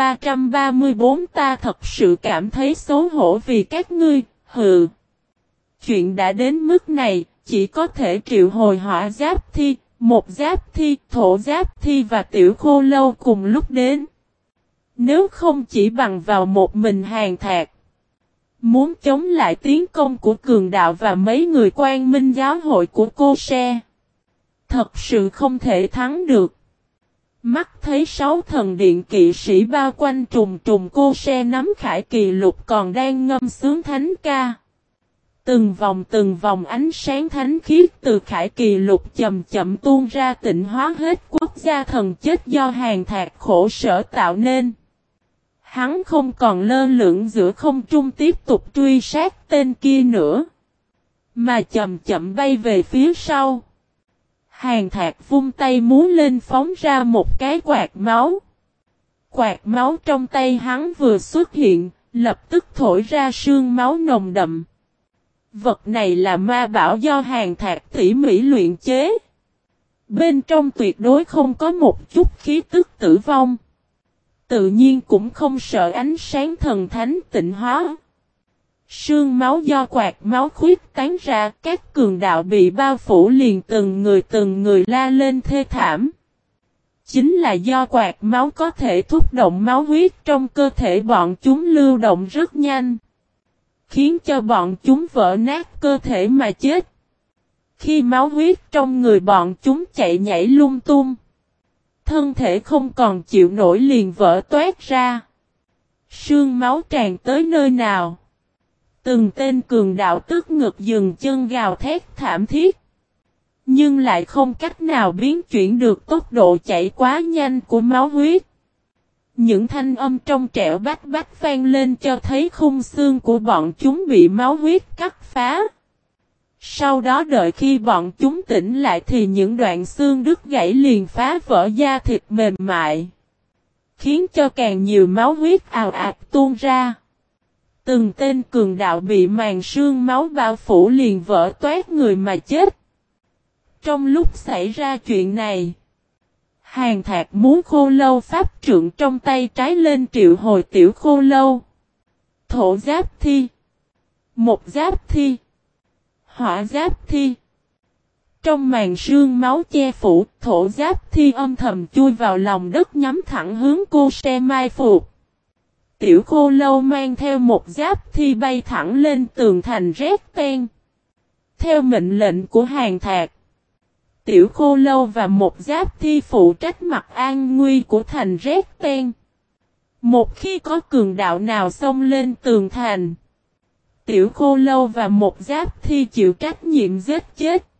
334 ta thật sự cảm thấy xấu hổ vì các ngươi, hừ. Chuyện đã đến mức này, chỉ có thể triệu hồi hỏa giáp thi, một giáp thi, thổ giáp thi và tiểu khô lâu cùng lúc đến. Nếu không chỉ bằng vào một mình Hàn Thạc. Muốn chống lại tiến công của cường đạo và mấy người Quang Minh giáo hội của cô Se. Thật sự không thể thắng được. Mắt thấy 6 thần điện kỵ sĩ bao quanh trùng cô Se nắm khải kỳ lục còn đang ngâm sướng thánh ca. Từng vòng ánh sáng thánh khiết từ khải kỳ lục chậm chậm tuôn ra tịnh hóa hết quốc gia thần chết do Hàn Thạc khổ sở tạo nên. Hắn không còn lơ lửng giữa không trung tiếp tục truy sát tên kia nữa. Mà chậm chậm bay về phía sau. Hàn Thạc vung tay múa lên phóng ra một cái quạt máu. Quạt máu trong tay hắn vừa xuất hiện, lập tức thổi ra sương máu nồng đậm. Vật này là ma bảo do Hàn Thạc tỉ mỉ luyện chế. Bên trong tuyệt đối không có một chút khí tức tử vong. Tự nhiên cũng không sợ ánh sáng thần thánh tịnh hóa. Sương máu do quạt máu khuyết tán ra, các cường đạo bị bao phủ liền từng người la lên thê thảm. Chính là do quạt máu có thể thúc động máu huyết trong cơ thể bọn chúng lưu động rất nhanh. Khiến cho bọn chúng vỡ nát cơ thể mà chết. Khi máu huyết trong người bọn chúng chạy nhảy lung tung. Thân thể không còn chịu nổi liền vỡ toát ra. Sương máu tràn tới nơi nào. Từng tên cường đạo tức ngực dừng chân gào thét thảm thiết. Nhưng lại không cách nào biến chuyển được tốc độ chạy quá nhanh của máu huyết. Những thanh âm trong trẻo bách vang lên cho thấy khung xương của bọn chúng bị máu huyết cắt phá. Sau đó đợi khi bọn chúng tỉnh lại thì những đoạn xương đứt gãy liền phá vỡ da thịt mềm mại. Khiến cho càng nhiều máu huyết ào ạt tuôn ra. Từng tên cường đạo bị màn sương máu bao phủ liền vỡ toát người mà chết. Trong lúc xảy ra chuyện này, Hàn Thạc muốn khô lâu pháp trượng trong tay trái lên triệu hồi tiểu khô lâu. Thổ giáp thi. Một giáp thi. Hỏa giáp thi. Trong màn sương máu che phủ, thổ giáp thi âm thầm chui vào lòng đất nhắm thẳng hướng cô xe mai phục. Tiểu Khô Lâu mang theo một giáp thi bay thẳng lên tường thành rét ten. Theo mệnh lệnh của Hàn Thạc, Tiểu Khô Lâu và một giáp thi phụ trách mặt an nguy của thành rét ten. Một khi có cường đạo nào xông lên tường thành, Tiểu Khô Lâu và một giáp thi chịu trách nhiệm giết chết.